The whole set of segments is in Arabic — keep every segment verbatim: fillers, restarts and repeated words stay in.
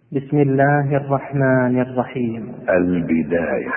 بسم الله الرحمن الرحيم. البداية.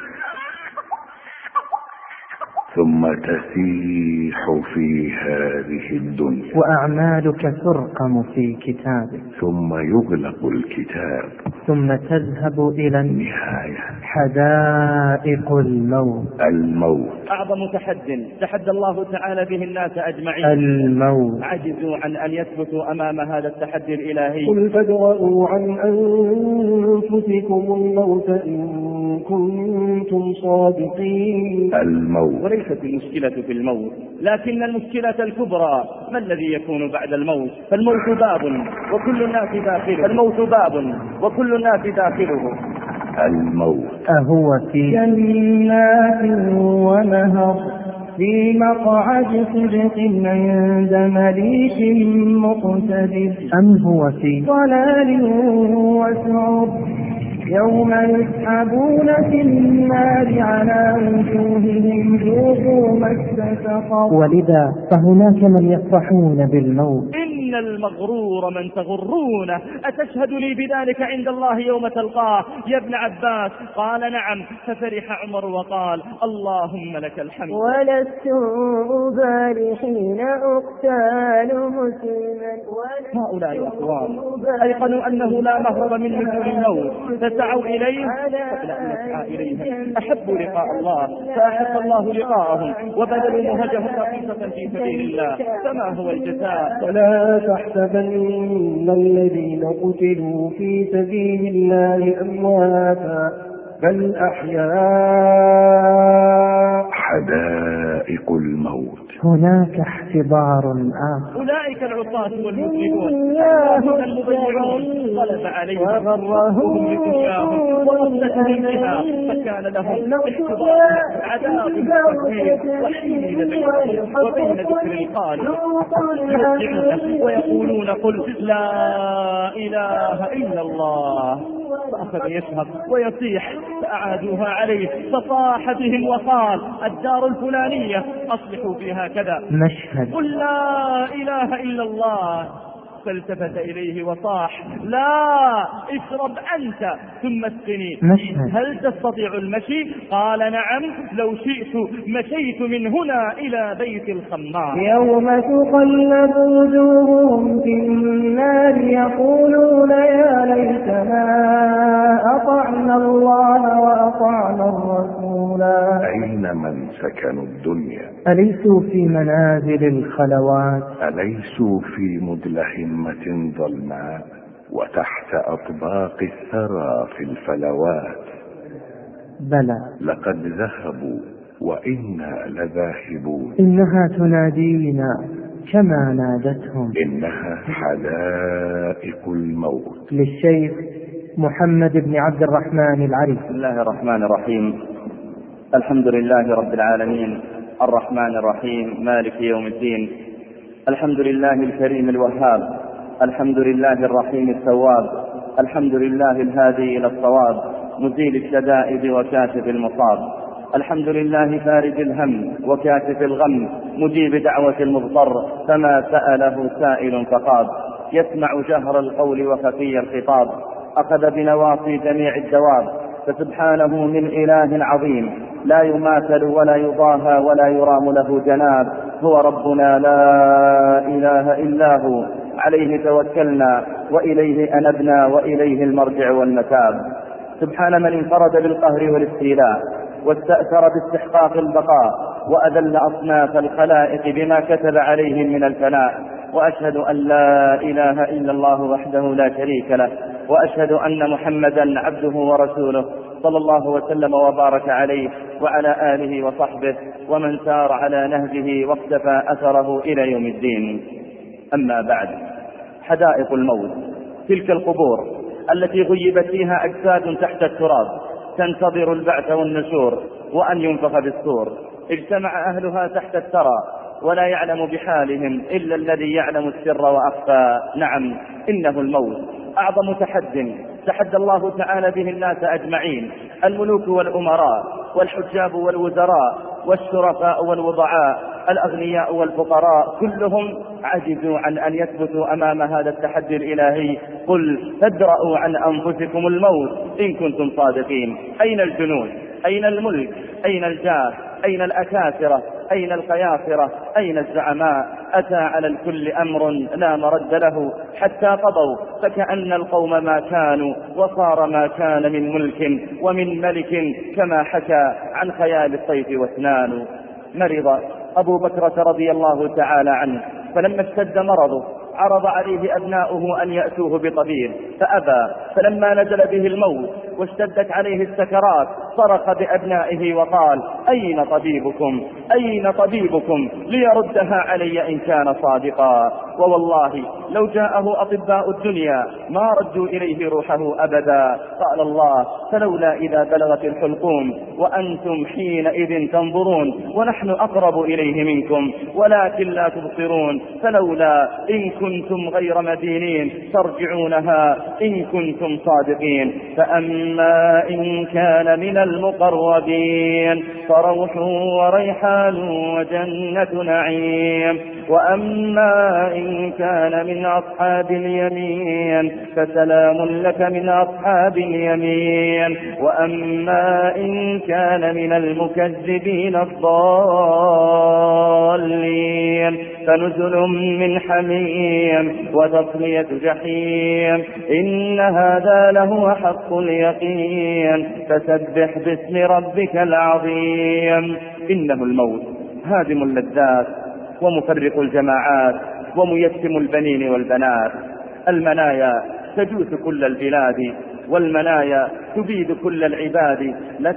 ثم تسيح في هذه الدنيا، وأعمالك ترقم في كتابك، ثم يغلق الكتاب، ثم تذهب إلى النهاية، حدائق الموت. الموت أعظم تحد تحدى الله تعالى به الناس أجمعين. الموت. عجزوا عن أن يثبتوا أمام هذا التحدي الإلهي. قل فادرءوا عن أنفسكم الموت إن كنتم صادقين. الموت. وليست المشكلة في الموت، لكن المشكلة الكبرى ما الذي يكون بعد الموت. فالموت باب وكل الناس داخله، الموت باب وكل الناس داخله. الموت. أهو في جنات ونهر في مقعد صدق عند مليك مقتدر، أم هو في ضلال وسعر يوم يسحبون في النار على وجوههم ذوقوا مس سقر. ولذا فهناك من يفرحون بالموت. إن المغرور من تغرونه، أتشهد لي بذلك عند الله يوم تلقاه يا ابن عباس؟ قال نعم. ففرح عمر وقال اللهم لك الحمد. ولست أبالي حين أقتال مسلما. هؤلاء الأقوام أيقنوا أنه لا مهرب من نزول الموت، فسعوا إليه قبل أن يسعى إليه. أحبوا لقاء الله فأحب الله لقاءهم، وبذلوا مهجهم رخيصة في سبيل الله. فما هو الجزاء؟ ولا تحسبن الذين قتلوا في سبيل الله أمواتا بل أحياء. حدائق الموت. هناك احتضار آخر. أولئك العصاة والمذنبون المضيعون غلب عليهم وغرهم بدنياهم ومستهم بها، فكان لهم احتضار عذاب كثير وحين بينهم وبين ذكر القالب يرجعون ويقولون قل لا إله إلا الله. فأخذ يشهق ويصيح، فأعادوها عليه فصاح بهم وقال الدار الفلانية أصلحوا فيها كذا، مشهد. قل لا إله إلا الله. فالتفت إليه وصاح لا اشرب أنت ثم اسقني. مشهد. هل تستطيع المشي؟ قال نعم لو شئت مشيت من هنا إلى بيت الخمار. يوم تقلب وجوههم في النار يقولون يا ليتنا أطعنا الله وأطعنا الرسولا. أين من سكنوا الدنيا؟ أليسوا في منازل الخلوات؟ أليسوا في مدلهمة ظلماء وتحت أطباق الثرى في الفلوات؟ بلى، لقد ذهبوا وإنا لذاهبون. إنها تنادينا كما نادتهم. إنها حدائق الموت. للشيخ محمد بن عبد الرحمن العريف. بسم الله الرحمن الرحيم. الحمد لله رب العالمين الرحمن الرحيم مالك يوم الدين. الحمد لله الكريم الوهاب، الحمد لله الرحيم الثواب، الحمد لله الهادي إلى الصواب، مزيل الشدائد وكاشف المصاب، الحمد لله فارج الهم وكاشف الغم، مجيب دعوة المضطر فما سأله سائل فقاب، يسمع جهر القول وخفي الخطاب، أخذ بنواصي جميع الدواب، فسبحانه من إله عظيم لا يماثل ولا يضاهى ولا يرام له جناب. هو ربنا لا إله إلا هو، عليه توكلنا وإليه أنبنا وإليه المرجع والمتاب. سبحان من انفرد بالقهر والاستيلاء واستأثر باستحقاق البقاء وأذل أصناف الخلائق بما كتب عليهم من الفناء. وأشهد أن لا إله إلا الله وحده لا شريك له، وأشهد أن محمدا عبده ورسوله صلى الله وسلم وبارك عليه وعلى آله وصحبه ومن سار على نهجه واقتفى أثره إلى يوم الدين. أما بعد، حدائق الموت تلك القبور التي غيبت فيها أجساد تحت التراب تنتظر البعث والنشور وأن ينفخ بالصور. اجتمع أهلها تحت الثرى ولا يعلم بحالهم إلا الذي يعلم السر وأخفى. نعم، إنه الموت أعظم تحد تحدى الله تعالى به الناس أجمعين، الملوك والأمراء والحجاب والوزراء والشرفاء والوضعاء الأغنياء والفقراء كلهم عجزوا عن أن يثبتوا أمام هذا التحدي الإلهي. قل فادرءوا عن أنفسكم الموت إن كنتم صادقين. أين الجنود؟ أين الملك؟ أين الجاه؟ أين الأكاثرة؟ أين القياصرة؟ أين الزعماء؟ أتى على الكل أمر لا مرد له حتى قضوا، فكأن القوم ما كانوا وصار ما كان من ملك ومن ملك كما حكى عن خيال الطيف واسنان. مرض أبو بكرة رضي الله تعالى عنه، فلما اشتد مرضه عرض عليه أبناؤه أن يأتوه بطبيب فأبى، فلما نزل به الموت واشتدت عليه السكرات صرخ بأبنائه وقال: أين طبيبكم؟ أين طبيبكم ليردها علي إن كان صادقا؟ ووالله لو جاءه أطباء الدنيا ما ردوا إليه روحه أبدا. قال الله: فلولا إذا بلغت الحلقوم وأنتم حينئذ تنظرون ونحن أقرب إليه منكم ولكن لا تبصرون، فلولا إن كنتم غير مدينين ترجعونها إن كنتم صادقين. فأما إن كان من المقربين فروح وريحان وجنة نعيم، وأما إن كان من أصحاب اليمين فسلام لك من أصحاب اليمين، وأما إن كان من المكذبين الضالين فنزل من حميم وتصلية جحيم. إن هذا لهو حق اليقين، فسبح باسم ربك العظيم. إنه الموت هادم اللذات ومفرق الجماعات وميتم البنين والبنات. المنايا تجوث كل البلاد والمنايا تبيد كل العباد،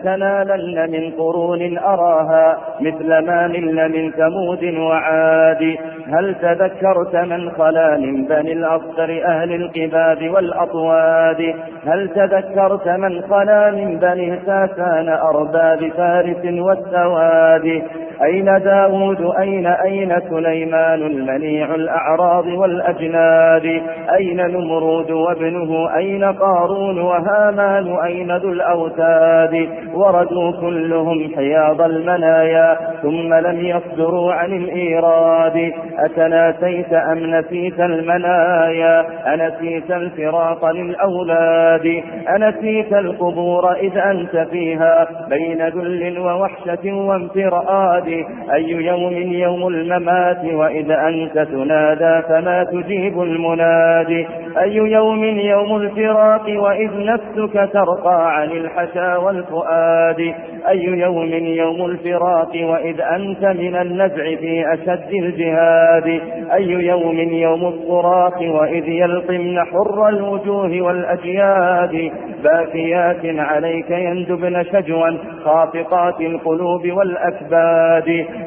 لتنالن من قرون أراها مثل ما نلن من ثمود وعاد. هل تذكرت من خلا من بني الأصغر أهل القباب والأطواد؟ هل تذكرت من خلا من بني ساسان أرباب فارس والسواد؟ أين داود أين أين سليمان المنيع الأعراض والأجناد؟ أين نمرود وابنه أين قارون وهامان أين ذو الأوتاد؟ وردوا كلهم حياض المنايا ثم لم يصدروا عن الإيراد. أتناسيت أم نسيت المنايا؟ أنسيت الفراق للأولاد؟ أنسيت القبور إذ أنت فيها بين ذل ووحشة وانفراد؟ أي يوم يوم الممات وإذ أنت تنادى فما تجيب المنادي؟ أي يوم يوم الفراق وإذ نفسك ترقى عن الحشا والفؤاد؟ أي يوم يوم الفراق وإذ أنت من النزع في أشد الجهاد؟ أي يوم يوم الصراخ وإذ يلطمن حر الوجوه والأجياد؟ باكيات عليك يندبن شجوا خافقات القلوب والأكباد،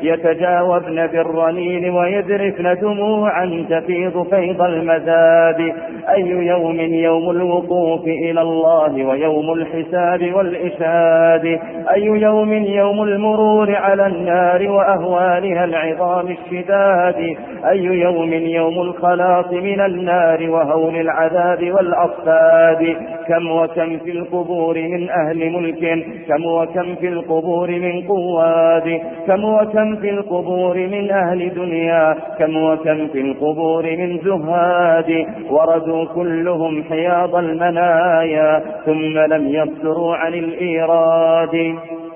يتجاوبن بالرنين ويذرفن دموعا تفيض فيض المزاد. أي يوم يوم الوقوف إلى الله ويوم الحساب والإشهاد؟ أي يوم يوم المرور على النار وأهوالها العظام الشداد؟ أي يوم يوم الخلاص من النار وهول العذاب والأصفاد؟ كم وكم في القبور من أهل ملك، كم وكم في القبور من قواد، كم وكم في القبور من أهل دنيا، كم وكم في القبور من زهاد. وردوا كلهم حياض المنايا ثم لم يصدروا عن الإيراد.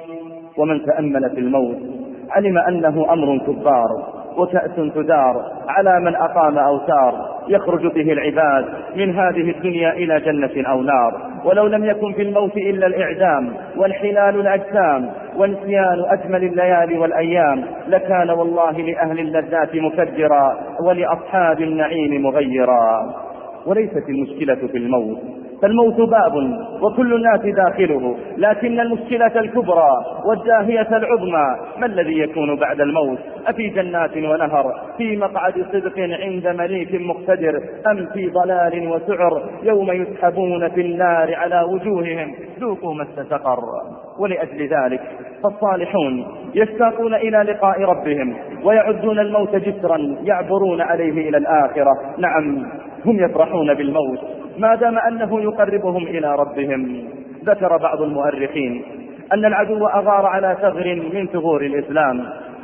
ومن تأمل في الموت علم أنه أمر كبار وكأس تدار على من أقام أوتار، يخرج به العباد من هذه الدنيا إلى جنة أو نار. ولو لم يكن في الموت إلا الإعدام وانحلال الأجسام وانسيان أجمل الليالي والأيام لكان والله لأهل اللذات مكدرا ولأصحاب النعيم مغيرا. وليست المشكلة في الموت، فالموت باب وكل الناس داخله، لكن المشكلة الكبرى والداهية العظمى ما الذي يكون بعد الموت؟ أفي جنات ونهر في مقعد صدق عند مليك مقتدر، أم في ضلال وسعر يوم يسحبون في النار على وجوههم ذوقوا مس سقر. ولأجل ذلك فالصالحون يشتاقون إلى لقاء ربهم ويعدون الموت جسرا يعبرون عليه إلى الآخرة. نعم، هم يفرحون بالموت ما دام أنه يقربهم إلى ربهم. ذكر بعض المؤرخين أن العدو أغار على ثغر من ثغور الإسلام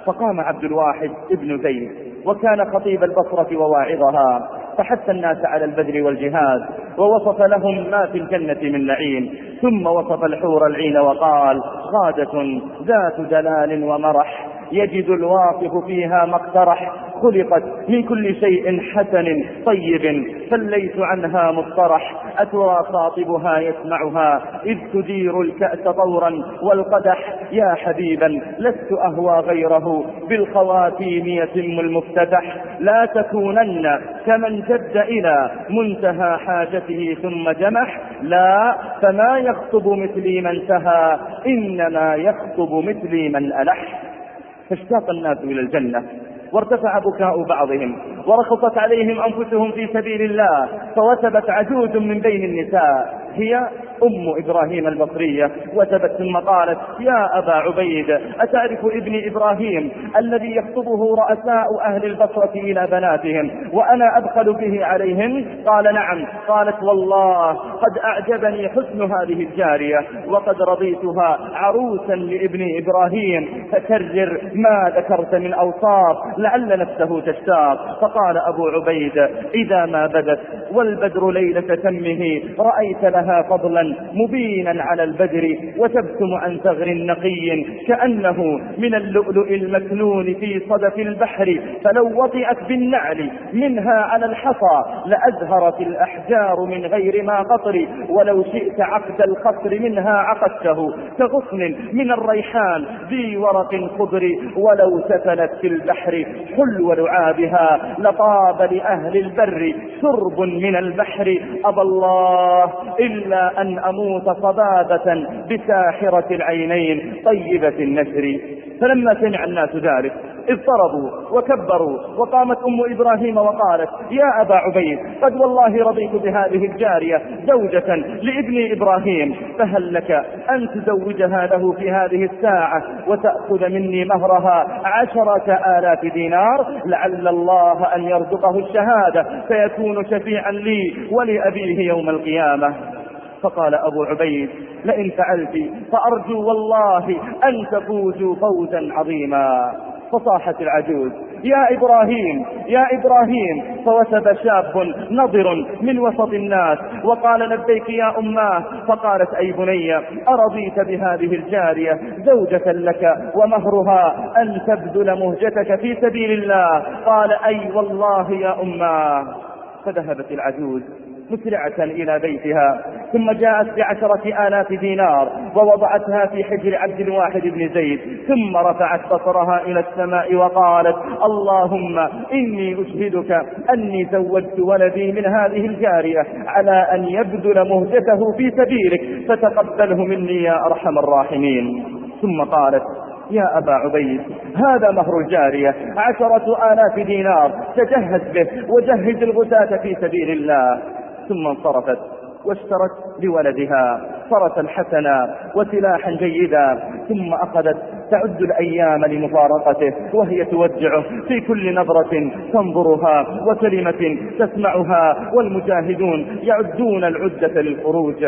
فقام عبد الواحد ابن زيد وكان خطيب البصرة وواعظها، فحث الناس على البذل والجهاد، ووصف لهم ما في الجنة من نعيم، ثم وصف الحور العين وقال: غادة ذات دلال ومرح، يجد الواقف فيها ما اقترح، خلقت من كل شيء حسن طيب، فالليث عنها مضطرح، أترى خاطبها يسمعها إذ تدير الكأس طورا والقدح، يا حبيبا لست أهوى غيره، بالخواتيم يتم المفتتح، لا تكونن كمن جد إلى منتهى حاجته ثم جمح، لا فما يخطب مثلي من تهى، إنما يخطب مثلي من ألح. فاشتاق الناس إلى الجنة، وارتفع بكاء بعضهم، ورخصت عليهم أنفسهم في سبيل الله، فوثبت عجوز من بين النساء هي أم إبراهيم البصرية، وثبت ثم قالت: يا أبا عبيد، أتعرف ابن إبراهيم الذي يخطبه رؤساء أهل البصرة إلى بناتهم وأنا أبخل به عليهم؟ قال: نعم. قالت: والله قد أعجبني حسن هذه الجارية، وقد رضيتها عروسا لابن إبراهيم، فكرر ما ذكرت من أوصاف لعل نفسه تشتاق. فقال أبو عبيد: إذا ما بدت والبدر ليلة تمه، رأيت لها فضلا مبينا على البدر، وتبسم عن ثغر نقي كأنه من اللؤلؤ المكنون في صدف البحر، فلو وطئت بالنعل منها على الحصى لأزهرت الأحجار من غير ما قطر، ولو شئت عقد الخصر منها عقدته، كغصن من الريحان ذي ورق خضر، ولو سفلت في البحر حلو لعابها لطاب لأهل البر شرب من البحر، أبى الله إلا أن أموت صبابة بساحرة العينين طيبة النشر. فلما سمع الناس ذلك اضطربوا وكبروا، وقامت أم إبراهيم وقالت: يا أبا عبيد، قد والله رضيت بهذه الجارية زوجة لابن إبراهيم، فهل لك أن تزوجها له في هذه الساعة وتأخذ مني مهرها عشرة آلاف دينار، لعل الله أن يرزقه الشهادة فيكون شفيعا لي ولأبيه يوم القيامة. فقال أبو عبيد: لئن فعلت فأرجو والله أن تفوزوا فوزا عظيما. فصاحت العجوز: يا إبراهيم يا إبراهيم، فوثب شاب نضر من وسط الناس وقال: لبيك يا أماه. فقالت: أي بني، أرضيت بهذه الجارية زوجة لك ومهرها أن تبذل مهجتك في سبيل الله؟ قال: أي والله يا أماه. فذهبت العجوز مسرعة إلى بيتها، ثم جاءت بعشرة آلاف دينار ووضعتها في حجر عبد الواحد بن زيد، ثم رفعت بصرها إلى السماء وقالت: اللهم إني أشهدك أني زوجت ولدي من هذه الجارية على أن يبذل مهجته في سبيلك، فتقبله مني يا أرحم الراحمين. ثم قالت: يا أبا عبيد، هذا مهر الجارية عشرة آلاف دينار، تجهز به وجهز الغزاة في سبيل الله. ثم انصرفت واشترت لولدها فرسا حسنا وسلاحا جيدا، ثم أخذت تعد الأيام لمفارقته، وهي تودعه في كل نظرة تنظرها وكلمة تسمعها، والمجاهدون يعدون العدة للخروج.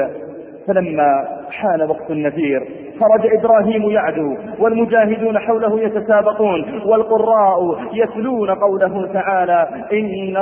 فلما حان وقت النذير خرج إبراهيم يعدو، والمجاهدون حوله يتسابقون، والقراء يتلون قوله تعالى: إن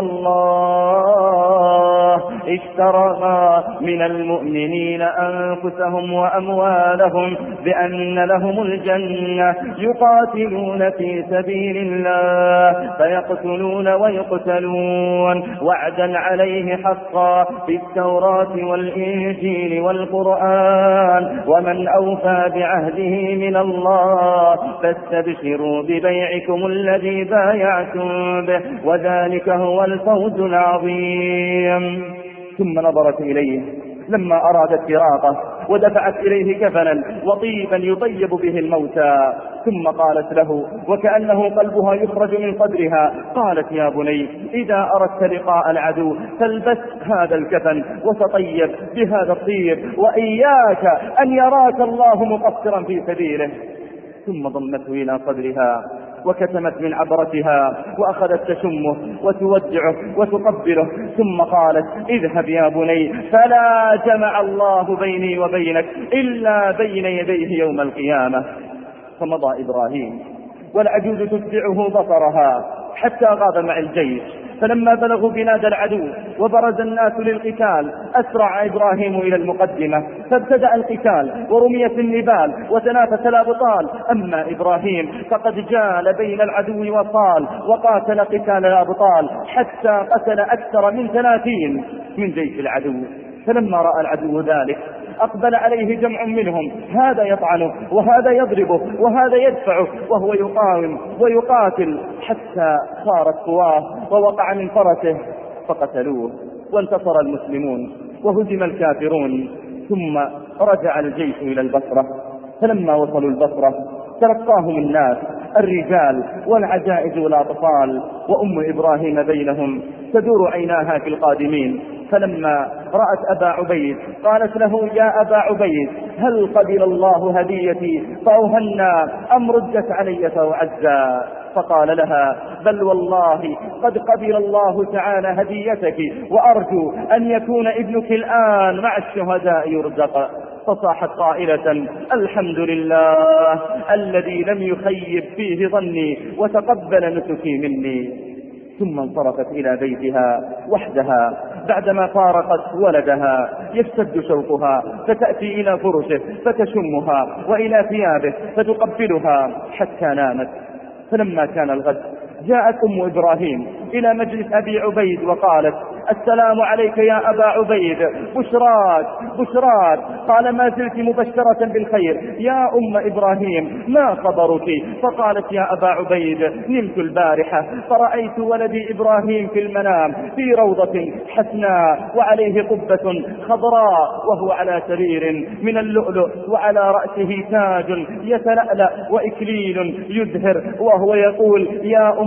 الله اشترى من المؤمنين أنفسهم وأموالهم بأن لهم الجنة يقاتلون في سبيل الله فيقتلون ويقتلون وعدا عليه حقا في التوراة والإنجيل والقرآن، ومن أوفى بعهده من الله فاستبشروا ببيعكم الذي بايعتم به وذلك هو الفوز العظيم. ثم نظرت إليه لما أرادت فراقه ودفعت إليه كفنا وطيبا يطيب به الموتى، ثم قالت له وكأنه قلبها يخرج من صدرها: قالت: يا بني، إذا أردت لقاء العدو فالبس هذا الكفن وتطيب بهذا الطيب، وإياك أن يراك الله مقصرا في سبيله. ثم ضمته إلى صدرها وكتمت من عبرتها وأخذت تشمه وتودعه وتقبله، ثم قالت: اذهب يا بني، فلا جمع الله بيني وبينك إلا بين يديه يوم القيامة. فمضى إبراهيم والعجوز تتبعه بصرها حتى غاب مع الجيش. فلما بلغوا بلاد العدو وبرز الناس للقتال أسرع إبراهيم إلى المقدمة، فابتدأ القتال ورميت النبال وتنافس الأبطال. أما إبراهيم فقد جال بين العدو وصال وقاتل قتال الأبطال حتى قتل أكثر من ثلاثين من جيش العدو. فلما رأى العدو ذلك أقبل عليه جمع منهم، هذا يطعنه وهذا يضربه وهذا يدفعه وهو يقاوم ويقاتل حتى صارت قواه ووقع من فرسه فقتلوه، وانتصر المسلمون وهزم الكافرون. ثم رجع الجيش إلى البصرة. فلما وصلوا البصرة تلقاهم الناس الرجال والعجائز والأطفال، وأم إبراهيم بينهم تدور عيناها في القادمين. فلما رأت أبا عبيد قالت له: يا أبا عبيد، هل قبل الله هديتي فأوهنا أم ردت علي فأعزى؟ فقال لها: بل والله قد قبل الله تعالى هديتك، وأرجو أن يكون ابنك الآن مع الشهداء يرزق. فصاحت قائلة: الحمد لله الذي لم يخيب فيه ظني وتقبل نسكي مني. ثم انصرفت إلى بيتها وحدها بعدما فارقت ولدها يشتد شوقها، فتأتي إلى فرشه فتشمها وإلى ثيابه فتقبلها حتى نامت. فلما كان الغد جاءت أم إبراهيم إلى مجلس أبي عبيد وقالت: السلام عليك يا أبا عبيد، بشراك بشراك. قال: ما زلت مبشرة بالخير يا أم إبراهيم، ما خبرك؟ فقالت: يا أبا عبيد، نمت البارحة فرأيت ولدي إبراهيم في المنام في روضة حسناء وعليه قبة خضراء وهو على سرير من اللؤلؤ وعلى رأسه تاج يتلألأ وإكليل يزهر، وهو يقول: يا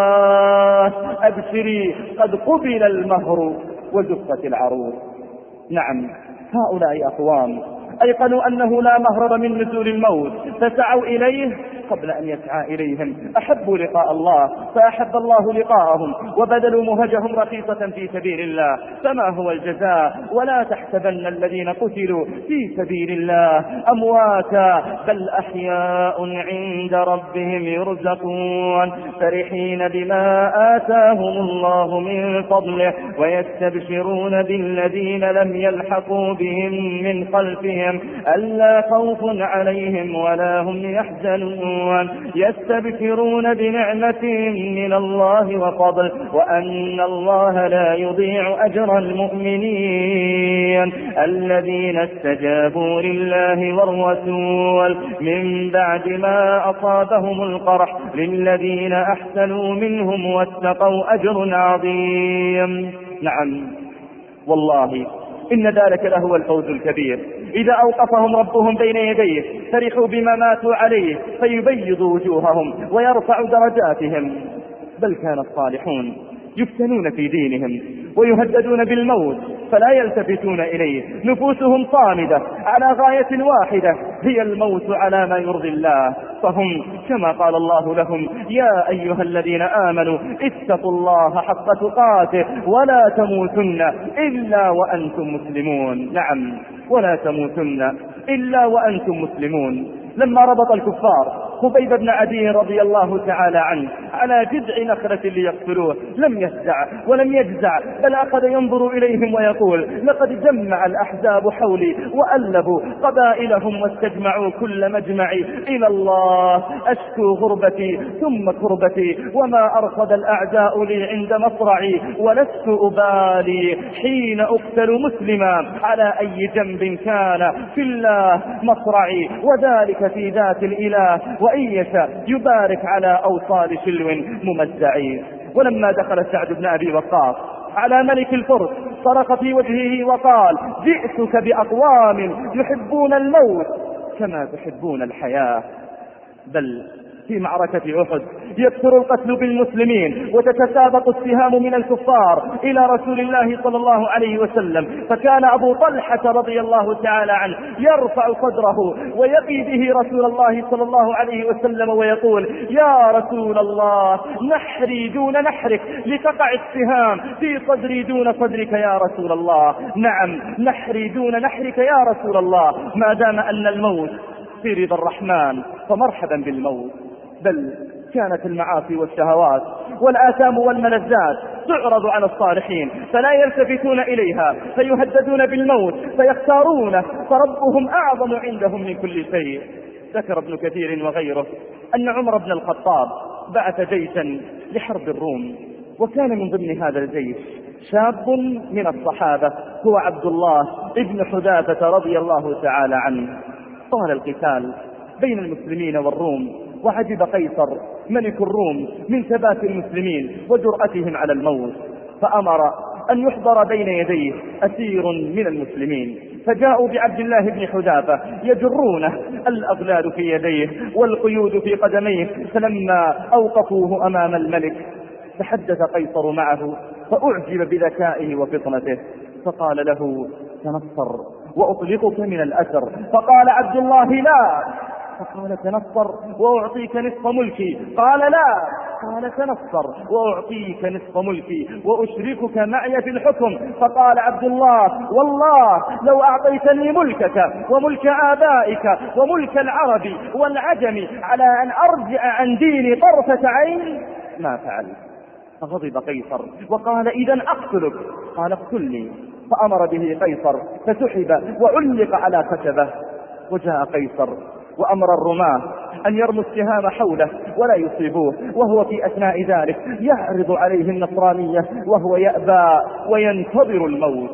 أماه أبشري قد قبل المهر وزفت العروس. نعم، هؤلاء أقوام أيقنوا أنه لا مهرب من نزول الموت فسعوا إليه قبل أن يسعى إليهم. أحبوا لقاء الله فأحب الله لقاءهم، وبذلوا مهجهم رخيصة في سبيل الله، فما هو الجزاء؟ ولا تحسبن الذين قتلوا في سبيل الله أمواتا بل أحياء عند ربهم يرزقون، فرحين بما آتاهم الله من فضله ويستبشرون بالذين لم يلحقوا بهم من خلفهم ألا خوف عليهم ولا هم يحزنون، يستبشرون بنعمة من الله وفضل وأن الله لا يضيع أجر المؤمنين الذين استجابوا لله والرسول من بعد ما أصابهم القرح للذين أحسنوا منهم واتقوا أجر عظيم. نعم والله إن ذلك لهو الفوز الكبير. إذا أوقفهم ربهم بين يديه فرحوا بما ماتوا عليه فيبيض وجوههم ويرفع درجاتهم. بل كان الصالحون يفتنون في دينهم ويهددون بالموت فلا يلتفتون إليه، نفوسهم صامدة على غاية واحدة هي الموت على ما يرضي الله، فهم كما قال الله لهم: يا أيها الذين آمنوا اتقوا الله حق تقاته ولا تموتن إلا وأنتم مسلمون. نعم، ولا تموتن إلا وأنتم مسلمون. لما ربط الكفار خبيب بن عدي رضي الله تعالى عنه على جذع نخلة ليقتلوه لم يفزع ولم يجزع، بل أخذ ينظر إليهم ويقول: لقد جمع الأحزاب حولي وألبوا قبائلهم واستجمعوا كل مجمعي إلى الله، أشكو غربتي ثم كربتي وما أرصد الأعداء لي عند مصرعي، ولست أبالي حين أقتل مسلما على أي جنب كان في الله مصرعي، وذلك في ذات الإله وإن يشاء يبارك على أوصال شلو ممزعين. ولما دخل سعد بن أبي وقاص على ملك الفرس صرخ في وجهه وقال: جئتك بأقوام يحبون الموت كما تحبون الحياة. بل في معركة أحد يكثر القتل بالمسلمين وتتسابق السهام من الكفار إلى رسول الله صلى الله عليه وسلم، فكان أبو طلحة رضي الله تعالى عنه يرفع صدره ويقي به رسول الله صلى الله عليه وسلم ويقول: يا رسول الله، نحري دون نحرك لتقع السهام في صدري دون صدرك يا رسول الله. نعم، نحري دون نحرك يا رسول الله، ما دام أن الموت في رضا الرحمن فمرحبا بالموت. بل كانت المعاصي والشهوات والآثام والملذات تعرض على الصالحين فلا يلتفتون إليها فيهددون بالموت فيختارونه فربهم أعظم عندهم من كل شيء. ذكر ابن كثير وغيره أن عمر بن الخطاب بعث جيشا لحرب الروم، وكان من ضمن هذا الجيش شاب من الصحابة هو عبد الله ابن حذافة رضي الله تعالى عنه. طال القتال بين المسلمين والروم، وعجب قيصر ملك الروم من ثبات المسلمين وجرأتهم على الموت، فأمر أن يحضر بين يديه أسير من المسلمين، فجاءوا بعبد الله بن حذافة يجرونه الأغلال في يديه والقيود في قدميه، فلما أوقفوه أمام الملك تحدث قيصر معه فأعجب بذكائه وفطنته، فقال له: تنصر وأطلقك من الأسر. فقال عبد الله: لا. فقال: تنصر وأعطيك نصف ملكي. قال: لا. قال: تنصر وأعطيك نصف ملكي وأشركك معي في الحكم. فقال عبد الله: والله لو أعطيتني ملكك وملك آبائك وملك العرب والعجم على أن أرجع عن ديني طرفة عين ما فعل. فغضب قيصر وقال: إذن أقتلك. قال: اقتلني. فأمر به قيصر فسحب وعلق على خشبه. وجاء قيصر وأمر الرماة أن يرموا السهام حوله ولا يصيبوه، وهو في أثناء ذلك يعرض عليه النصرانية وهو يأبى وينتظر الموت.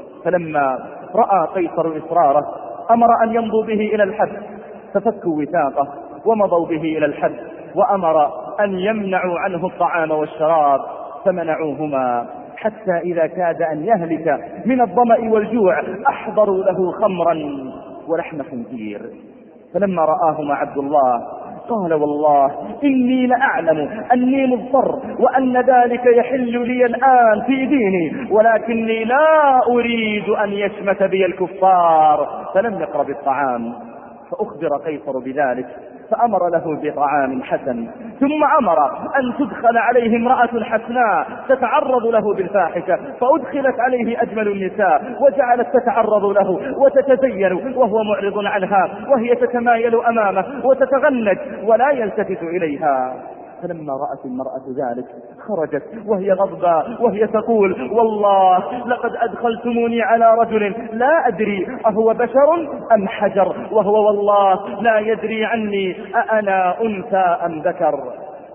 فلما رأى قيصر إصراره أمر أن يمضوا به إلى الحد، ففكوا وثاقه ومضوا به إلى الحد، وأمر أن يمنعوا عنه الطعام والشراب فمنعوهما، حتى إذا كاد أن يهلك من الظمأ والجوع أحضروا له خمرا ولحم خنزير. فلما رآهما عبد الله قال: والله إني لأعلم أني مضطر وأن ذلك يحل لي الآن في ديني، ولكني لا أريد أن يشمت بي الكفار. فلم يقرب الطعام، فأخبر قيصر بذلك فأمر له بطعام حسن، ثم أمر أن تدخل عليه امرأة حسناء تتعرض له بالفاحشة، فأدخلت عليه أجمل النساء وجعلت تتعرض له وتتزين وهو معرض عنها، وهي تتمايل أمامه وتتغنج ولا يلتفت إليها. فلما رأت المرأة ذلك خرجت وهي غضبة وهي تقول: والله لقد أدخلتموني على رجل لا أدري أهو بشر أم حجر، وهو والله لا يدري عني أأنا أنثى أم ذكر.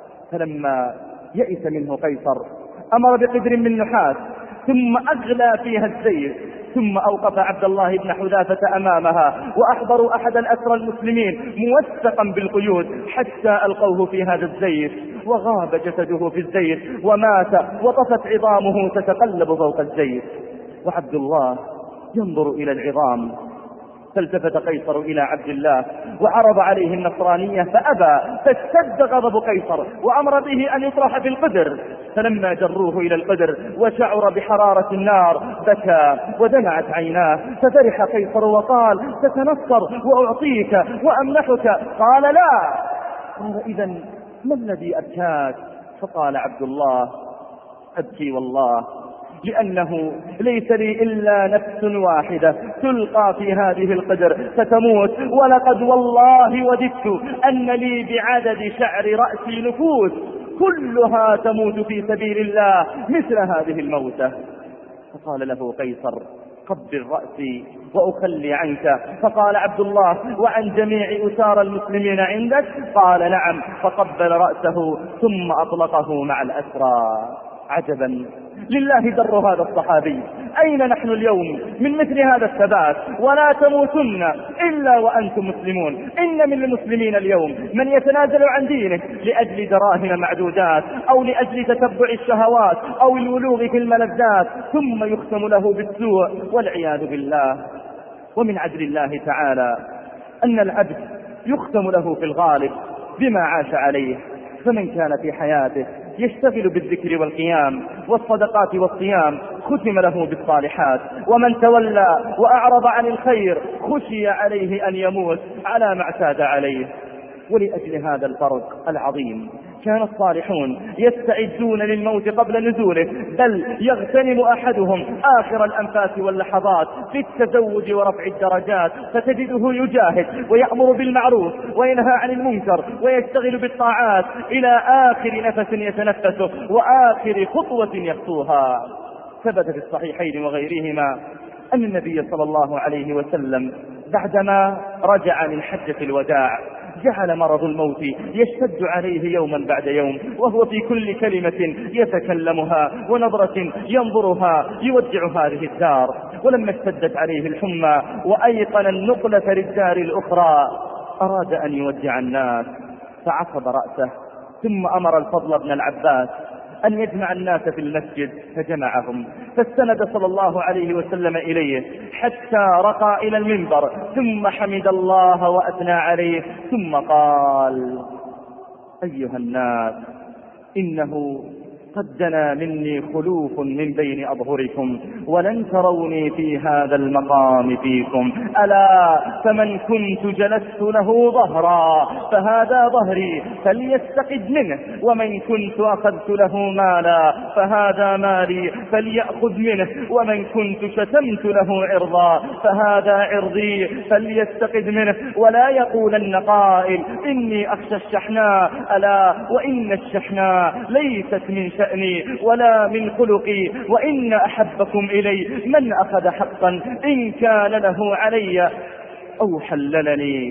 فلما يئس منه قيصر أمر بقدر من نحاس ثم أغلى فيها الزيت، ثم أوقف عبد الله بن حذافة أمامها، وأحضروا أحد الأسرى المسلمين موثقا بالقيود حتى ألقوه في هذا الزيت، وغاب جسده في الزيت ومات، وطفت عظامه تتقلب فوق الزيت، وعبد الله ينظر إلى العظام. فالتفت قيصر إلى عبد الله وعرض عليه النصرانية فأبى، فاشتد غضب قيصر وأمر به أن يطرح في القدر. فلما جروه إلى القدر وشعر بحرارة النار بكى ودمعت عيناه، ففرح قيصر وقال: تتنصر وأعطيك وأمنحك. قال: لا. قال: إذن ما الذي أبكاك؟ فقال عبد الله: أبكي والله لأنه ليس لي إلا نفس واحدة تلقى في هذه القدر فتموت، ولقد والله وددت أن لي بعدد شعر رأسي نفوس كلها تموت في سبيل الله مثل هذه الموتة. فقال له قيصر: قبل رأسي وأخلي عنك. فقال عبد الله: وعن جميع أسار المسلمين عندك؟ قال: نعم. فقبل رأسه ثم أطلقه مع الأسرى. عجبا لله در هذا الصحابي. أين نحن اليوم من مثل هذا الثبات؟ ولا تموتن إلا وأنتم مسلمون. إن من المسلمين اليوم من يتنازل عن دينه لأجل دراهم معدودات أو لأجل تتبع الشهوات أو الولوغ في الملذات، ثم يختم له بالسوء والعياذ بالله. ومن عدل الله تعالى أن العبد يختم له في الغالب بما عاش عليه، فمن كان في حياته يشتغل بالذكر والقيام والصدقات والصيام ختم له بالصالحات، ومن تولى وأعرض عن الخير خشي عليه أن يموت على ما اعتاد عليه. ولأجل هذا الفرق العظيم كان الصالحون يستعدون للموت قبل نزوله، بل يغتنم أحدهم آخر الأنفاس واللحظات في التزوج ورفع الدرجات، فتجده يجاهد ويأمر بالمعروف وينهى عن المنكر ويشتغل بالطاعات إلى آخر نفس يتنفسه وآخر خطوة يخطوها. ثبت في الصحيحين وغيرهما أن النبي صلى الله عليه وسلم بعدما رجع من حجة الوداع جعل مرض الموت يشتد عليه يوما بعد يوم، وهو في كل كلمة يتكلمها ونظرة ينظرها يودع هذه الدار. ولما اشتدت عليه الحمى وأيقن النقلة للدار الأخرى أراد أن يودع الناس، فعصب رأسه ثم أمر الفضل بن العباس أن يجمع الناس في المسجد، فجمعهم، فاستند صلى الله عليه وسلم إليه حتى رقى إلى المنبر، ثم حمد الله وأثنى عليه، ثم قال: أيها الناس، إنه قد دنا مني خلوف من بين أظهركم، ولن تروني في هذا المقام فيكم، ألا فمن كنت جلست له ظهرا فهذا ظهري فليستقد منه، ومن كنت أخذت له مالا فهذا مالي فليأخذ منه، ومن كنت شتمت له عرضا فهذا عرضي فليستقد منه. ولا يقولن قائل: إني أخشى الشحناء، ألا وإن الشحناء ليست من شأني ولا من خلقي، وإن أحبكم إلي من أخذ حقا إن كان له علي أو حللني،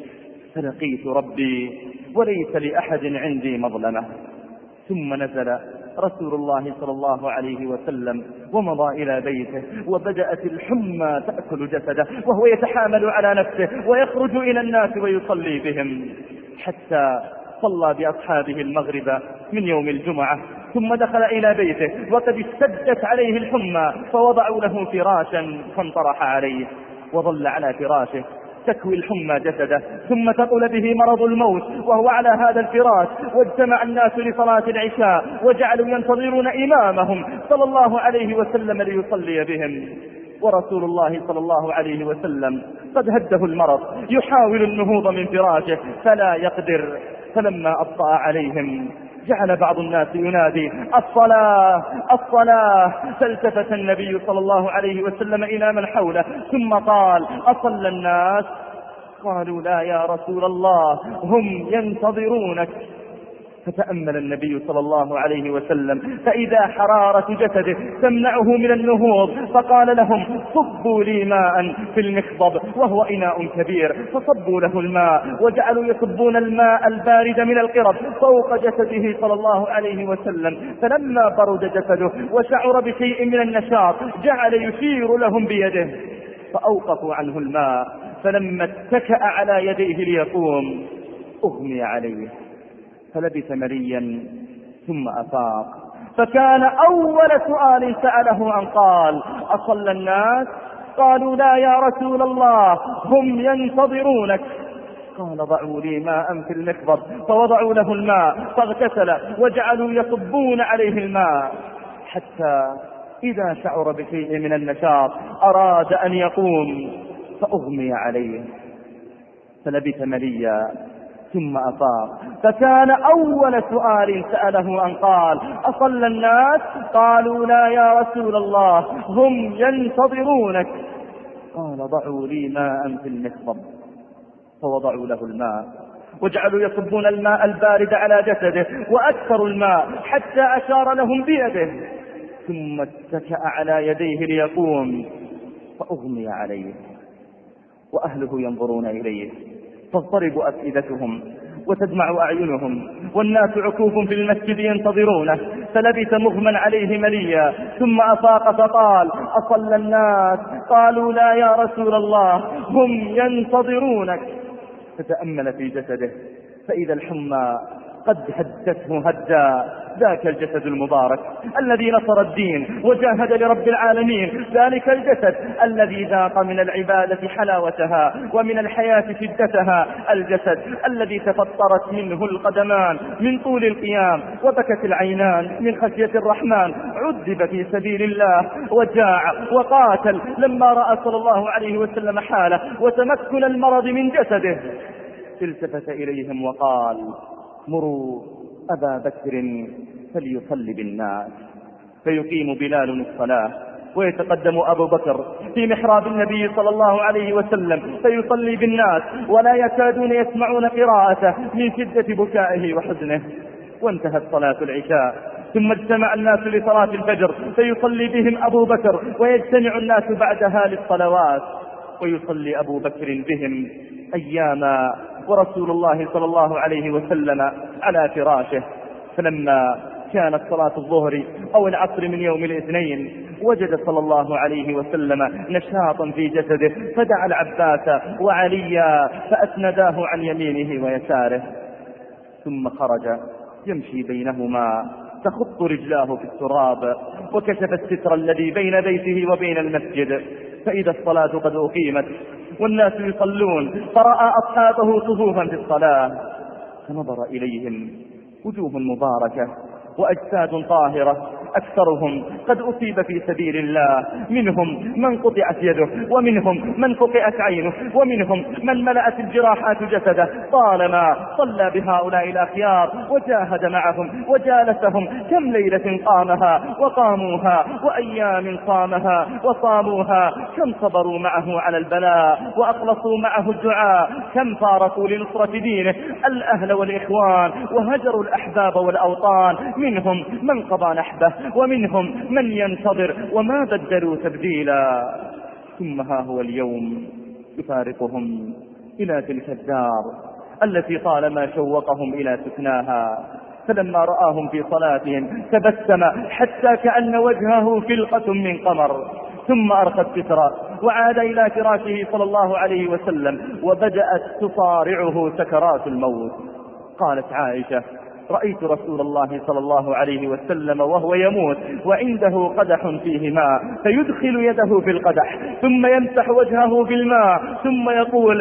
فلقيت ربي وليس لأحد عندي مظلمة. ثم نزل رسول الله صلى الله عليه وسلم ومضى إلى بيته، وبدأت الحمى تأكل جسده وهو يتحامل على نفسه ويخرج إلى الناس ويصلي بهم، حتى صلى بأصحابه المغرب من يوم الجمعة، ثم دخل إلى بيته وقد اشتدت عليه الحمى، فوضعوا له فراشا فانطرح عليه وظل على فراشه تكوي الحمى جسده، ثم تقل به مرض الموت وهو على هذا الفراش. واجتمع الناس لصلاة العشاء وجعلوا ينتظرون إمامهم صلى الله عليه وسلم ليصلي بهم، ورسول الله صلى الله عليه وسلم قد هده المرض يحاول النهوض من فراشه فلا يقدر. فلما أبطأ عليهم جعل بعض الناس ينادي: الصلاة الصلاة، فالتفت النبي صلى الله عليه وسلم إلى من حوله ثم قال: أصلى الناس؟ قالوا: لا يا رسول الله، هم ينتظرونك. فتأمل النبي صلى الله عليه وسلم فإذا حرارة جسده تمنعه من النهوض، فقال لهم: صبوا لي ماء في المخضب، وهو إناء كبير، فصبوا له الماء وجعلوا يصبون الماء البارد من القرب فوق جسده صلى الله عليه وسلم. فلما برد جسده وشعر بشيء من النشاط جعل يشير لهم بيده، فأوقفوا عنه الماء، فلما اتكأ على يديه ليقوم أغمي عليه، فلبث مليا ثم أفاق. فكان أول سؤال سأله أن قال: أصلى الناس؟ قالوا: لا يا رسول الله، هم ينتظرونك. قال: ضعوا لي ماء في المخضب، فوضعوا له الماء فاغتسل وجعلوا يصبون عليه الماء، حتى إذا شعر بشيء من النشاط أراد أن يقوم فأغمي عليه، فلبث مليا ثم أفاق. فكان أول سؤال سأله أن قال: أصلى الناس؟ قالوا: لا يا رسول الله، هم ينتظرونك. قال: ضعوا لي ماء في المخضب، فوضعوا له الماء وجعلوا يصبون الماء البارد على جسده وأكثروا الماء حتى أشار لهم بيده، ثم اتكأ على يديه ليقوم فأغمي عليه، وأهله ينظرون إليه تضطرب أفئدتهم وتدمع أعينهم، والناس عكوف في المسجد ينتظرونه. فلبث مغمى عليه مليا ثم أفاق فقال: أصلى الناس؟ قالوا: لا يا رسول الله، هم ينتظرونك. فتأمل في جسده فإذا الحمى قد هدته هدا، ذاك الجسد المبارك الذي نصر الدين وجاهد لرب العالمين، ذلك الجسد الذي ذاق من العبادة حلاوتها ومن الحياة شدتها، الجسد الذي تفطرت منه القدمان من طول القيام وبكت العينان من خشية الرحمن، عذب في سبيل الله وجاع وقاتل لما رأى صلى الله عليه وسلم حاله وتمكن المرض من جسده. التفت إليهم وقال: مروا أبا بكر فليصلي بالناس. فيقيم بلال الصلاة ويتقدم أبو بكر في محراب النبي صلى الله عليه وسلم فيصلي بالناس ولا يكادون يسمعون قراءته من شدة بكائه وحزنه. وانتهت صلاة العشاء ثم اجتمع الناس لصلاة الفجر فيصلي بهم أبو بكر ويجتمع الناس بعدها للصلوات ويصلي أبو بكر بهم أياما ورسول الله صلى الله عليه وسلم على فراشه. فلما كانت صلاة الظهر أو العصر من يوم الاثنين وجد صلى الله عليه وسلم نشاطا في جسده فدعا العباس وعليا فأسنداه عن يمينه ويساره ثم خرج يمشي بينهما تخط رجلاه في التراب وكشف الستر الذي بين بيته وبين المسجد فإذا الصلاة قد أقيمت والناس يصلون فرأى أصحابه صفوفا في الصلاة فنظر إليهم وجوه مباركة وأجساد طاهرة أكثرهم قد أصيب في سبيل الله، منهم من قطعت يده ومنهم من فقئت عينه ومنهم من ملأت الجراحات جسده. طالما صلى بهؤلاء الأخيار وجاهد معهم وجالسهم كم ليلة قامها وقاموها وأيام صامها وصاموها، كم صبروا معه على البلاء وأخلصوا معه الدعاء، كم فارقوا لنصرة دينه الأهل والإخوان وهجروا الأحباب والأوطان، منهم من قضى نحبه ومنهم من ينتظر وما بدلوا تبديلا. ثم ها هو اليوم يفارقهم إلى تلك الدار التي طالما شوقهم إلى سكناها. فلما رآهم في صلاتهم تبسم حتى كأن وجهه فلقة من قمر، ثم أرخى الستر وعاد إلى فراشه صلى الله عليه وسلم وبدأت تصارعه سكرات الموت. قالت عائشة: رأيت رسول الله صلى الله عليه وسلم وهو يموت وعنده قدح فيه ماء فيدخل يده في القدح ثم يمسح وجهه بالماء ثم يقول: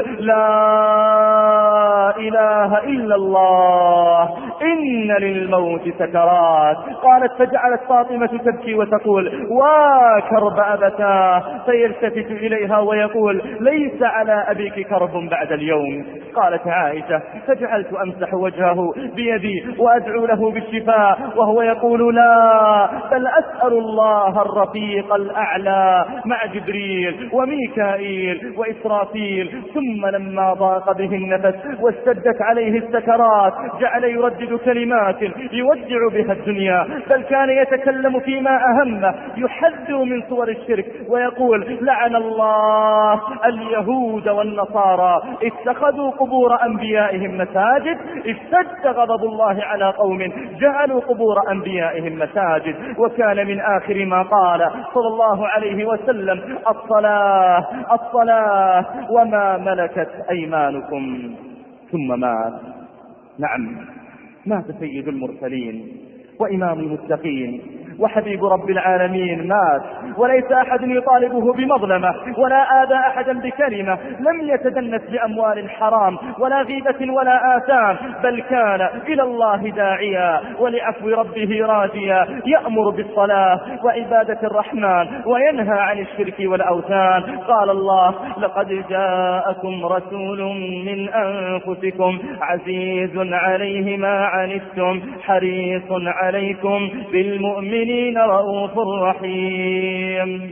لا إله إلا الله إن للموت سكرات. قالت: فجعلت فاطمة تبكي وتقول: وكرب أبتاه، فيلتفت إليها ويقول: ليس على أبيك كرب بعد اليوم. قالت عائشة: فجعلت أمسح وجهه بيدي وأدعو له بالشفاء وهو يقول: لا، بل أسأل الله الرفيق الأعلى مع جبريل وميكائيل وإسرافيل. ثم لما ضاق به النفس واشتدت عليه السكرات جعل يردد كلمات يودع بها الدنيا، بل كان يتكلم فيما أهمه، يحذر من صور الشرك ويقول: لعن الله اليهود والنصارى اتخذوا قبور أنبيائهم مساجد، اشتد غضب الله على قوم جعلوا قبور أنبيائهم مساجد. وكان من آخر ما قال صلى الله عليه وسلم: الصلاة الصلاة وما ملكت أيمانكم. ثم مات. نعم، مات سيد المرسلين وإمام المتقين وحبيب رب العالمين، مات وليس أحد يطالبه بمظلمة ولا آذى أحدا بكلمة، لم يتدنس بأموال حرام ولا غيبة ولا آثام، بل كان إلى الله داعيا ولعفو ربه راجيا، يأمر بالصلاة وعبادة الرحمن وينهى عن الشرك والأوثان. قال الله: لقد جاءكم رسول من أنفسكم عزيز عليه ما عنتم حريص عليكم بالمؤمنين رؤوف رحيم.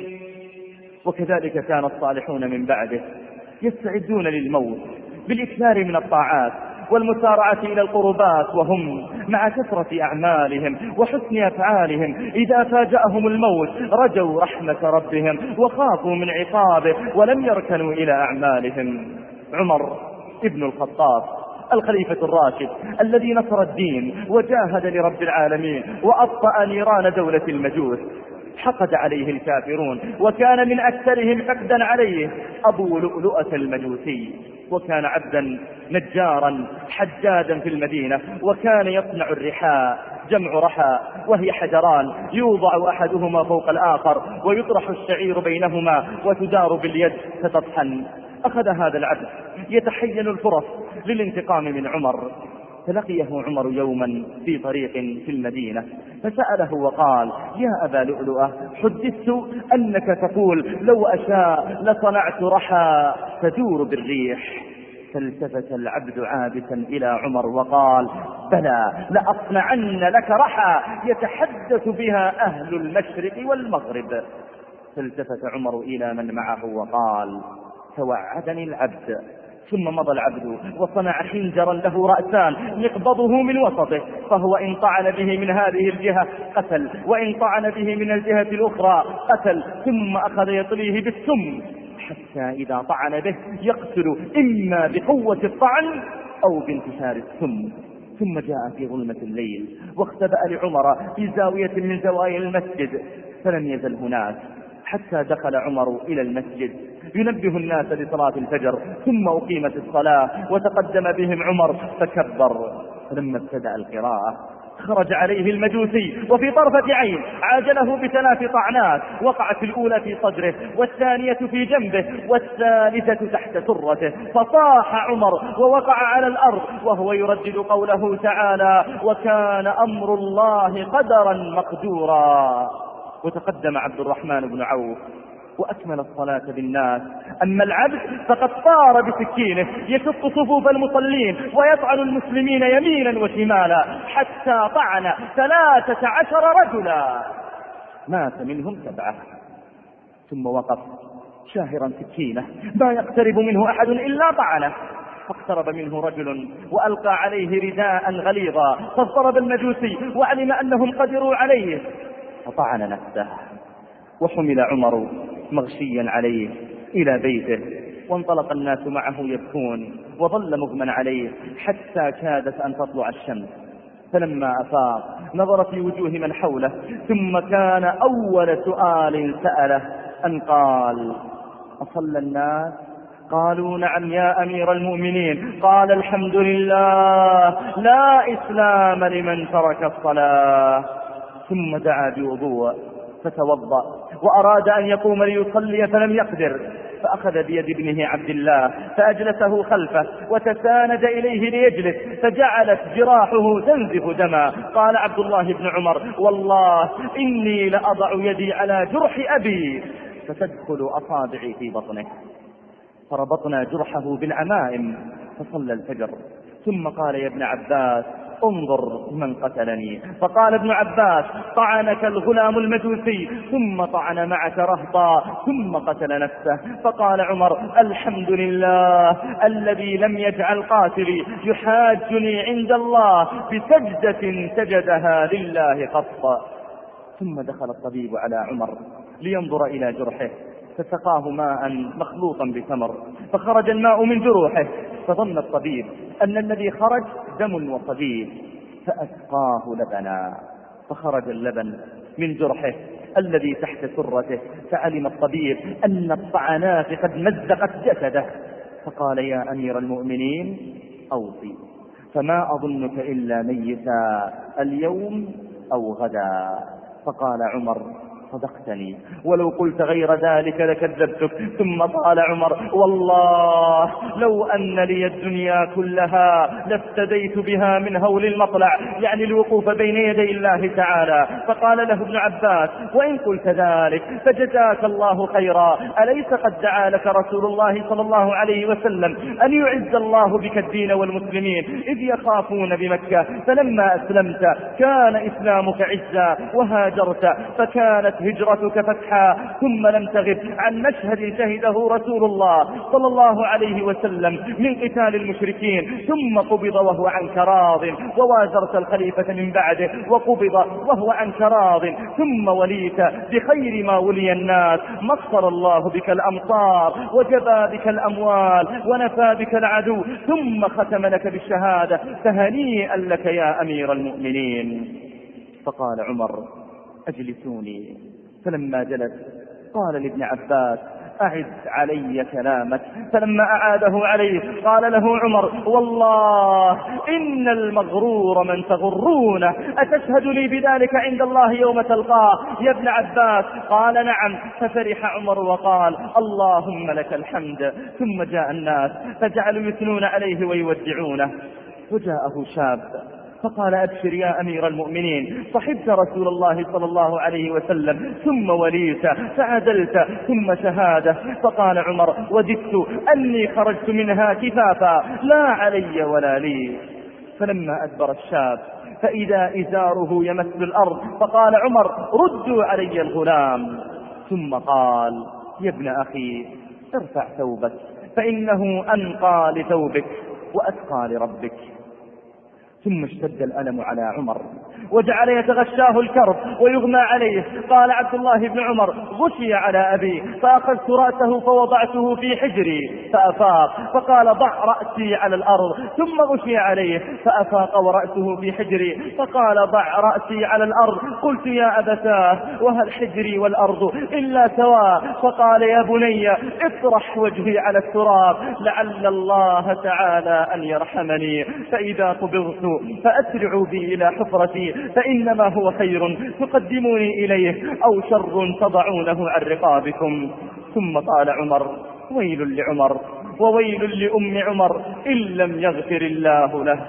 وكذلك كان الصالحون من بعده يستعدون للموت بالإكثار من الطاعات والمسارعة إلى القربات، وهم مع كثرة أعمالهم وحسن أفعالهم إذا فاجأهم الموت رجوا رحمة ربهم وخافوا من عقابه ولم يركنوا إلى أعمالهم. عمر ابن الخطاب الخليفة الراشد الذي نصر الدين وجاهد لرب العالمين وأطفأ نيران دولة المجوس، حقد عليه الكافرون وكان من أكثرهم حقدا عليه أبو لؤلؤة المجوسي، وكان عبدا نجارا حجادا في المدينة، وكان يصنع الرحاء، جمع رحى وهي حجران يوضع أحدهما فوق الآخر ويطرح الشعير بينهما وتدار باليد فتطحن. أخذ هذا العبد يتحين الفرص للانتقام من عمر، فلقيه عمر يوما في طريق في المدينة فسأله وقال: يا أبا لؤلؤة، حدثت أنك تقول لو أشاء لصنعت رحى تدور بالريح. فالتفت العبد عابثا إلى عمر وقال: بلى، لأصنعن لك رحى يتحدث بها أهل المشرق والمغرب. فالتفت عمر إلى من معه وقال: توعدني العبد. ثم مضى العبد وصنع خنجرا له رأسان يقبضه من وسطه، فهو إن طعن به من هذه الجهة قتل، وإن طعن به من الجهة الأخرى قتل، ثم أخذ يطليه بالسم حتى إذا طعن به يقتل إما بقوة الطعن أو بانتشار السم. ثم جاء في ظلمة الليل واختبأ لعمر في زاوية من زوايا المسجد، فلم يزل هناك حتى دخل عمر إلى المسجد ينبه الناس لصلاة الفجر. ثم أقيمت الصلاة وتقدم بهم عمر فكبر. فلما ابتدأ القراءة خرج عليه المجوسي وفي طرفة عين عاجله بثلاث طعنات، وقعت الأولى في صدره والثانية في جنبه والثالثة تحت سرته، فصاح عمر ووقع على الأرض وهو يردد قوله تعالى: وكان أمر الله قدرا مقدورا. وتقدم عبد الرحمن بن عوف وأكمل الصلاة بالناس. أما العبد فقد طار بسكينه يشق صفوف المصلين ويطعن المسلمين يمينا وشمالا حتى طعن ثلاثة عشر رجلا، مات منهم سبعة. ثم وقف شاهرا سكينه ما يقترب منه أحد إلا طعنه، فاقترب منه رجل وألقى عليه رداء غليظا، فاضطرب المجوسي وعلم أنهم قدروا عليه فطعن نفسه. وحمل عمر مغشيا عليه إلى بيته، وانطلق الناس معه يبكون، وظل مغمى عليه حتى كادت أن تطلع الشمس. فلما أفاق نظر في وجوه من حوله، ثم كان أول سؤال سأله أن قال: أصلى الناس؟ قالوا: نعم يا أمير المؤمنين. قال: الحمد لله، لا إسلام لمن ترك الصلاة. ثم دعا بوضوء فتوضأ وأراد أن يقوم ليصلي فلم يقدر، فأخذ بيد ابنه عبد الله فأجلسه خلفه وتساند إليه ليجلس، فجعلت جراحه تنزف دما. قال عبد الله بن عمر: والله إني لأضع يدي على جرح أبي فتدخل أصابعي في بطنه. فربطنا جرحه بالعمائم فصلى الفجر. ثم قال: يا ابن عباس انظر من قتلني. فقال ابن عباس: طعنك الغلام المجوسي، ثم طعن معك رهطا، ثم قتل نفسه. فقال عمر: الحمد لله الذي لم يجعل قاتلي يحاجني عند الله بسجدة سجدها لله قط. ثم دخل الطبيب على عمر لينظر إلى جرحه، فسقاه ماء مخلوطا بتمر، فخرج الماء من جروحه، فظن الطبيب أن الذي خرج دم وصديد، فأسقاه لبنا، فخرج اللبن من جرحه الذي تحت سرته. فعلم الطبيب أن الطعنات قد مزقت جسده، فقال: يا أمير المؤمنين أوصي، فما أظنك إلا ميتا اليوم أو غدا. فقال عمر: صدقتني، ولو قلت غير ذلك لكذبتك. ثم قال عمر: والله لو أن لي الدنيا كلها لافتديت بها من هول المطلع، يعني الوقوف بين يدي الله تعالى. فقال له ابن عباس: وإن قلت ذلك فجزاك الله خيرا، أليس قد دعا لك رسول الله صلى الله عليه وسلم أن يعز الله بك الدين والمسلمين إذ يخافون بمكة، فلما أسلمت كان إسلامك عزا وهاجرت فكانت هجرتك فتحا، ثم لم تغب عن مشهد شهده رسول الله صلى الله عليه وسلم من قتال المشركين، ثم قبض وهو عنك راض، ووازرت الخليفة من بعده وقبض وهو عنك راض، ثم وليت بخير ما ولي الناس، مصر الله بك الأمصار وجبى بك الأموال ونفى بك العدو، ثم ختم لك بالشهادة، فهنيئا لك يا أمير المؤمنين. فقال عمر: أجلسوني. فلما جلس قال لابن عباس: أعد علي كلامك. فلما أعاده عليه قال له عمر: والله إن المغرور من تغرونه، أتشهد لي بذلك عند الله يوم تلقاه يا ابن عباس؟ قال: نعم. ففرح عمر وقال: اللهم لك الحمد. ثم جاء الناس فجعلوا يثنون عليه ويودعونه، وجاءه شاب فقال أبشر يا أمير المؤمنين، صحبت رسول الله صلى الله عليه وسلم ثم وليت فعدلت ثم شهادة. فقال عمر وددت أني خرجت منها كفافا لا علي ولا لي. فلما أدبر الشاب فإذا إزاره يمس الأرض، فقال عمر ردوا علي الغلام. ثم قال يا ابن أخي ارفع ثوبك فإنه أنقى لثوبك وأتقى لربك. ثم اشتد الألم على عمر وجعل يتغشاه الكرب ويغمى عليه. قال عبد الله بن عمر غشي على أبي فأخذت رأسه فوضعته في حجري فأفاق، فقال ضع رأسي على الأرض، ثم غشي عليه فأفاق ورأسه في حجري فقال ضع رأسي على الأرض. قلت يا أبتاه وهل حجري والأرض إلا سواء؟ فقال يا بني اطرح وجهي على التراب لعل الله تعالى أن يرحمني، فإذا قبضت فأسرعوا بي إلى حفرتي فإنما هو خير تقدموني إليه أو شر تضعونه عن رقابكم. ثم قال عمر ويل لعمر وويل لأم عمر إن لم يغفر الله له.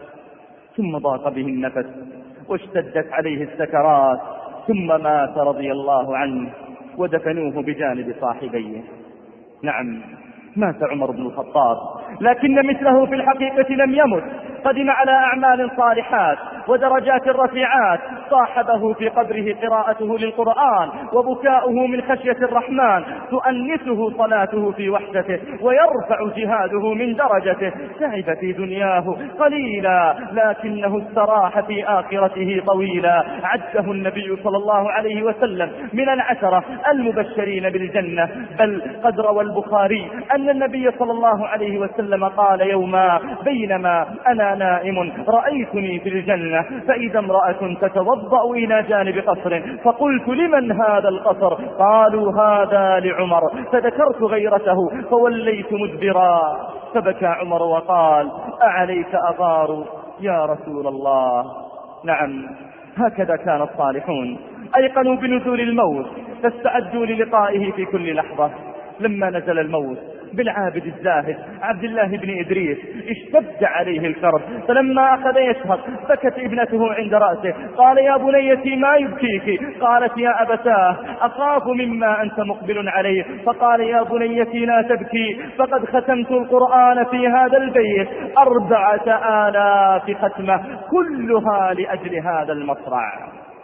ثم ضاق به النفس واشتدت عليه السكرات ثم مات رضي الله عنه ودفنوه بجانب صاحبيه. نعم مات عمر بن الخطاب، لكن مثله في الحقيقة لم يمت، قدم على أعمال صالحات ودرجات رفيعات، صاحبه في قبره قراءته للقرآن وبكاؤه من خشية الرحمن، تؤنسه صلاته في وحدته ويرفع جهاده من درجته. تعب في دنياه قليلا لكنه استراح في آخرته طويلا. عده النبي صلى الله عليه وسلم من العشرة المبشرين بالجنة، بل قد روى البخاري أن النبي صلى الله عليه وسلم قال يوما بينما أنا نائم رأيتني في الجنة فإذا امرأة تتوضأ إلى جانب قصر، فقلت لمن هذا القصر؟ قالوا هذا لعمر، فذكرت غيرته فوليت مدبرا. فبكى عمر وقال أعليك أغار يا رسول الله. نعم هكذا كان الصالحون، أيقنوا بنزول الموت فاستعدوا للقائه في كل لحظة. لما نزل الموت بالعابد الزاهد عبد الله بن إدريس اشتد عليه الكرب، فلما أخذ يشهق بكت ابنته عند رأسه. قال يا بنيتي ما يبكيك؟ قالت يا أبتاه أخاف مما أنت مقبل عليه. فقال يا بنيتي لا تبكي، فقد ختمت القرآن في هذا البيت أربعة آلاف ختمة كلها لأجل هذا المصرع.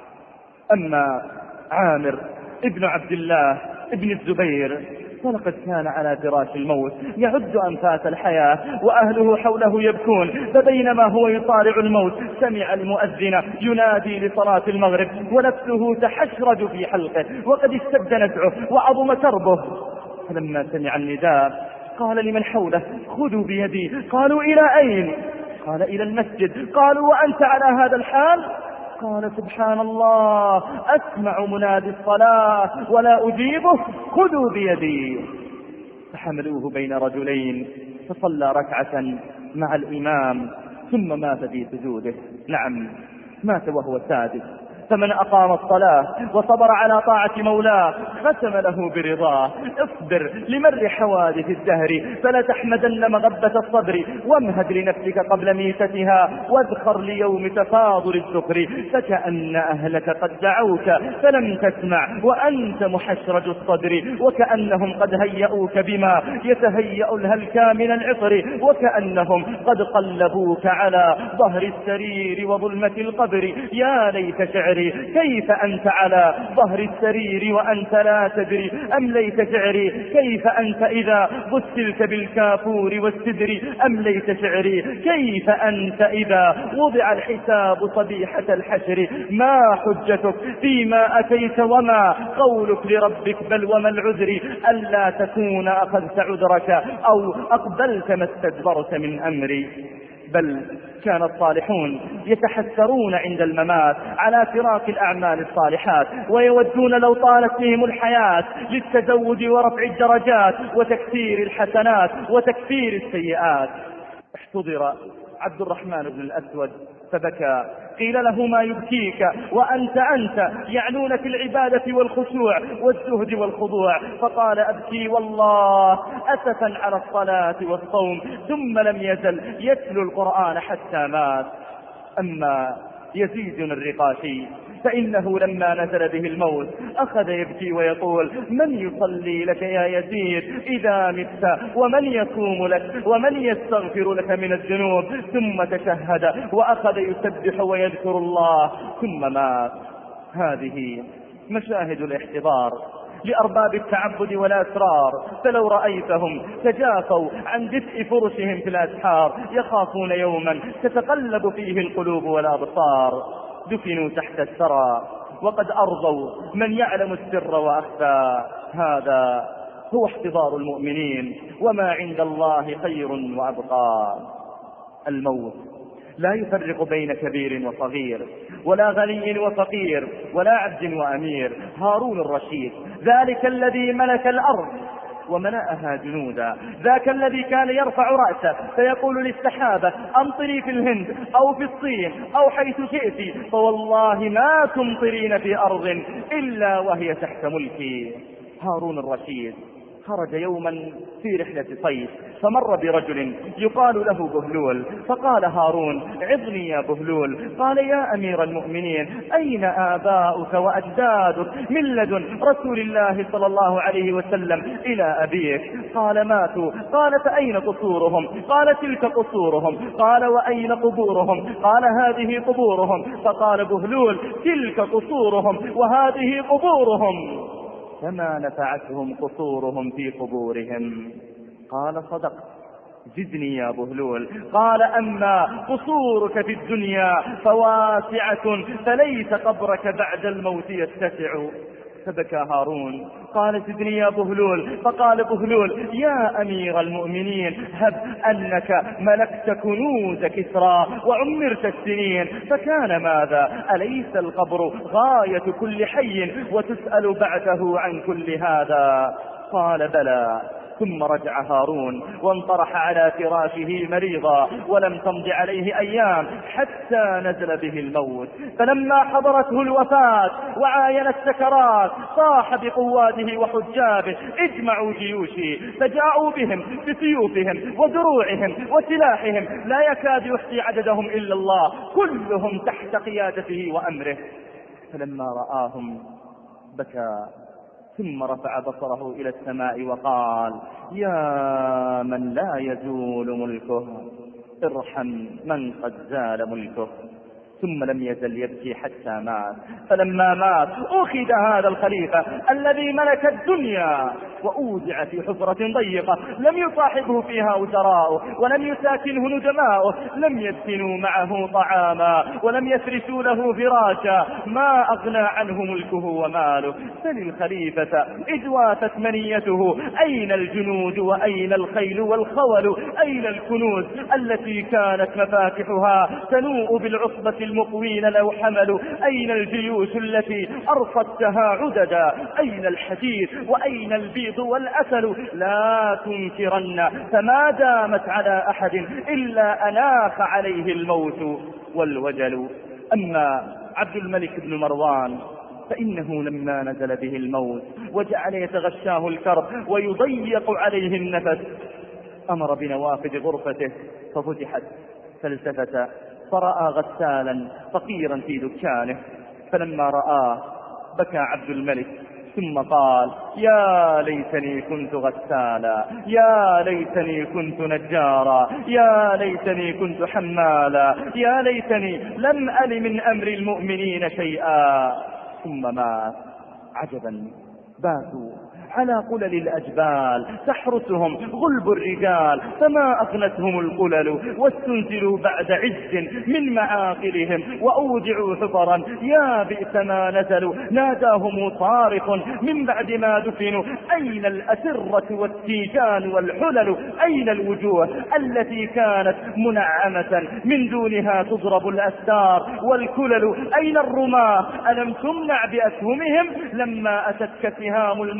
أما عامر ابن عبد الله ابن الزبير فلقد كان على فراش الموت يعد أنفاس الحياة وأهله حوله يبكون، فبينما هو يصارع الموت سمع المؤذن ينادي لصلاة المغرب ونفسه تحشرج في حلقه وقد اشتد نزعه وعظم كربه. فلما سمع النداء قال لمن حوله خذوا بيدي. قالوا إلى أين؟ قال إلى المسجد. قالوا وأنت على هذا الحال؟ قال سبحان الله أسمع منادي الصلاة ولا أجيبه، خذوا بيدي. فحملوه بين رجلين فصلى ركعة مع الإمام ثم مات في سجوده. نعم مات وهو ساجد. فمن أقام الصلاة وصبر على طاعة مولاه ختم له برضاه. اصبر لمر حوادث الدهر فلا تحمدن مغبة الصبر، وامهد لنفسك قبل ميتتها واذخر ليوم تفاضل الذكر، فكأن أهلك قد دعوك فلم تسمع وأنت محشرج الصدر، وكأنهم قد هيئوك بما يتهيأ الهلكا من العطر، وكأنهم قد قلبوك على ظهر السرير وظلمة القبر. يا ليت شعري كيف أنت على ظهر السرير وأنت لا تدري، أم ليت شعري كيف أنت إذا غسلت بالكافور والسدر، أم ليت شعري كيف أنت إذا وضع الحساب صبيحة الحشر. ما حجتك فيما أتيت وما قولك لربك بل وما العذر، ألا تكون أخذت عذرك أو أقبلت ما استدبرت من أمري. بل كان الصالحون يتحسرون عند الممات على فراق الأعمال الصالحات، ويودون لو طالت بهم الحياة للتزود ورفع الدرجات وتكثير الحسنات وتكثير السيئات. احتضر عبد الرحمن بن الأسود فبكى. قيل له ما يبكيك وأنت أنت يعنون في العبادة والخشوع والزهد والخضوع؟ فقال أبكي والله أسفا على الصلاة والصوم، ثم لم يزل يتلو القرآن حتى مات. أما يزيد الرقاشي فإنه لما نزل به الموت أخذ يبكي ويقول: من يصلي لك يا يزيد إذا مت، ومن يصوم لك، ومن يستغفر لك من الذنوب؟ ثم تشهد وأخذ يسبح ويذكر الله ثم مات. هذه مشاهد الاحتضار لأرباب التعبد والأسرار، فلو رأيتهم تجافوا عن دفء فرشهم في الأسحار يخافون يوما تتقلب فيه القلوب والأبصار. دفنوا تحت الثرى وقد أرضوا من يعلم السر وأخفى. هذا هو احتضار المؤمنين، وما عند الله خير وأبقى. الموت لا يفرق بين كبير وصغير، ولا غني وفقير، ولا عبد وأمير. هارون الرشيد ذلك الذي ملك الأرض وملأها جنودا، ذاك الذي كان يرفع رأسه فيقول للسحابة: أمطري في الهند أو في الصين أو حيث شئت، فوالله ما تمطرين في أرض إلا وهي تحت ملكي. هارون الرشيد خرج يوما في رحلة صيد فمر برجل يقال له بهلول، فقال هارون: عظني يا بهلول. قال: يا أمير المؤمنين، أين آباؤك وأجدادك من لدن رسول الله صلى الله عليه وسلم إلى أبيك؟ قال: ماتوا. قال: فأين قصورهم؟ قال: تلك قصورهم. قال: وأين قبورهم؟ قال: هذه قبورهم. فقال بهلول: تلك قصورهم وهذه قبورهم، فما نفعتهم قصورهم في قبورهم. قال: صدقت، زدني يا بهلول. قال: أما قصورك في الدنيا فواسعة، فليس قبرك بعد الموت يتسع. فبكى هارون. قال: زدني يا بهلول. فقال بهلول: يا أمير المؤمنين، هب أنك ملكت كنوز كسرى وعمرت السنين، فكان ماذا؟ أليس القبر غاية كل حي وتسأل بعده عن كل هذا؟ قال: بلى. ثم رجع هارون وانطرح على فراشه مريضا، ولم تمض عليه أيام حتى نزل به الموت. فلما حضرته الوفاة وعاين السكرات صاح بقواده وحجابه: اجمعوا جيوشي. فجاءوا بهم بسيوفهم ودروعهم وسلاحهم، لا يكاد يحصي عددهم إلا الله، كلهم تحت قيادته وأمره. فلما رآهم بكى، ثم رفع بصره إلى السماء وقال: يا من لا يزول ملكه، ارحم من قد زال ملكه. ثم لم يزل يبكي حتى مات. فلما مات أخذ هذا الخليفة الذي ملك الدنيا وأودع في حفرة ضيقة، لم يصاحبه فيها وزراؤه، ولم يساكنه ندماؤه، لم يدفنوا معه طعاما، ولم يفرشوا له فراشا، ما أغنى عنه ملكه وماله. سل الخليفة إذ وافت منيته: أين الجنود وأين الخيل والخول؟ أين الكنوز التي كانت مفاتحها تنوء بالعصبة المقوين لو حملوا؟ أين الجيوش التي أرصدتها عددا؟ أين الحديد وأين البيض والأسل؟ لا تنكرن، فما دامت على أحد إلا أناخ عليه الموت والوجل. أما عبد الملك بن مروان فإنه لما نزل به الموت وجعل يتغشاه الكرب ويضيق عليه النفس، أمر بنوافذ غرفته ففتحت، فالتفت فرأى غسالا فقيرا في دكانه. فلما رآه بكى عبد الملك، ثم قال: يا ليتني كنت غسالا، يا ليتني كنت نجارا، يا ليتني كنت حمالا، يا ليتني لم أل من أمر المؤمنين شيئا. ثم مات. عجبا، باتوا على قلل الأجبال تحرسهم غلب الرجال، فما أغنتهم القلل، واستنزلوا بعد عز من معاقلهم، وأودعوا حفرا يا بئس ما نزلوا. ناداهم صارخ من بعد ما دفنوا: أين الأسرة والتيجان والحلل؟ أين الوجوه التي كانت منعمة من دونها تضرب الأستار والكلل؟ أين الرماة؟ ألم تمنع بأسهمهم لما أتتك سهام الموت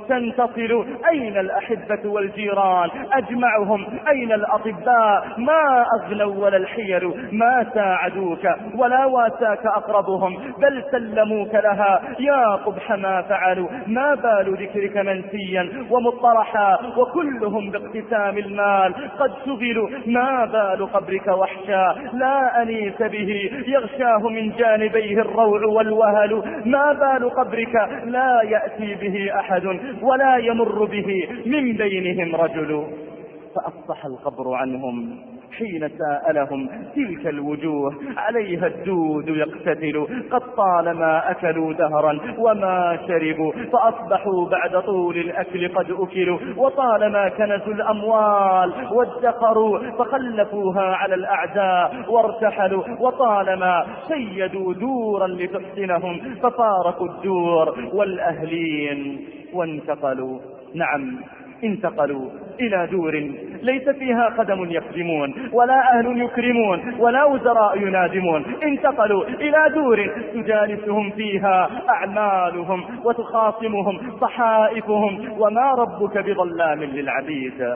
تنتصل؟ أين الأحبة والجيران أجمعهم؟ أين الأطباء؟ ما أغنوا ولا الحيل ما ساعدوك ولا واساك أقربهم، بل سلموك لها. يا قبح ما فعلوا، ما بال ذكرك منسيا ومطرحا وكلهم باقتسام المال قد شغلوا. ما بال قبرك وحشا لا أنيس به يغشاه من جانبيه الروع والوهل. ما بال قبرك لا يأتي به أحد ولا يمر به من بينهم رجل. فأصبح القبر عنهم حين سألهم تلك الوجوه عليها الدود يقتتل. قد طالما أكلوا دهرا وما شربوا، فأصبحوا بعد طول الأكل قد أكلوا. وطالما كنسوا الأموال وادخروا، فخلفوها على الأعداء وارتحلوا. وطالما شيدوا دورا لتحسنهم، ففارقوا الدور والأهلين وانتقلوا. نعم، انتقلوا إلى دور ليس فيها قدم يخدمون ولا أهل يكرمون ولا وزراء ينادمون. انتقلوا إلى دور تجالسهم فيها أعمالهم وتخاصمهم صحائفهم، وما ربك بظلام للعبيد.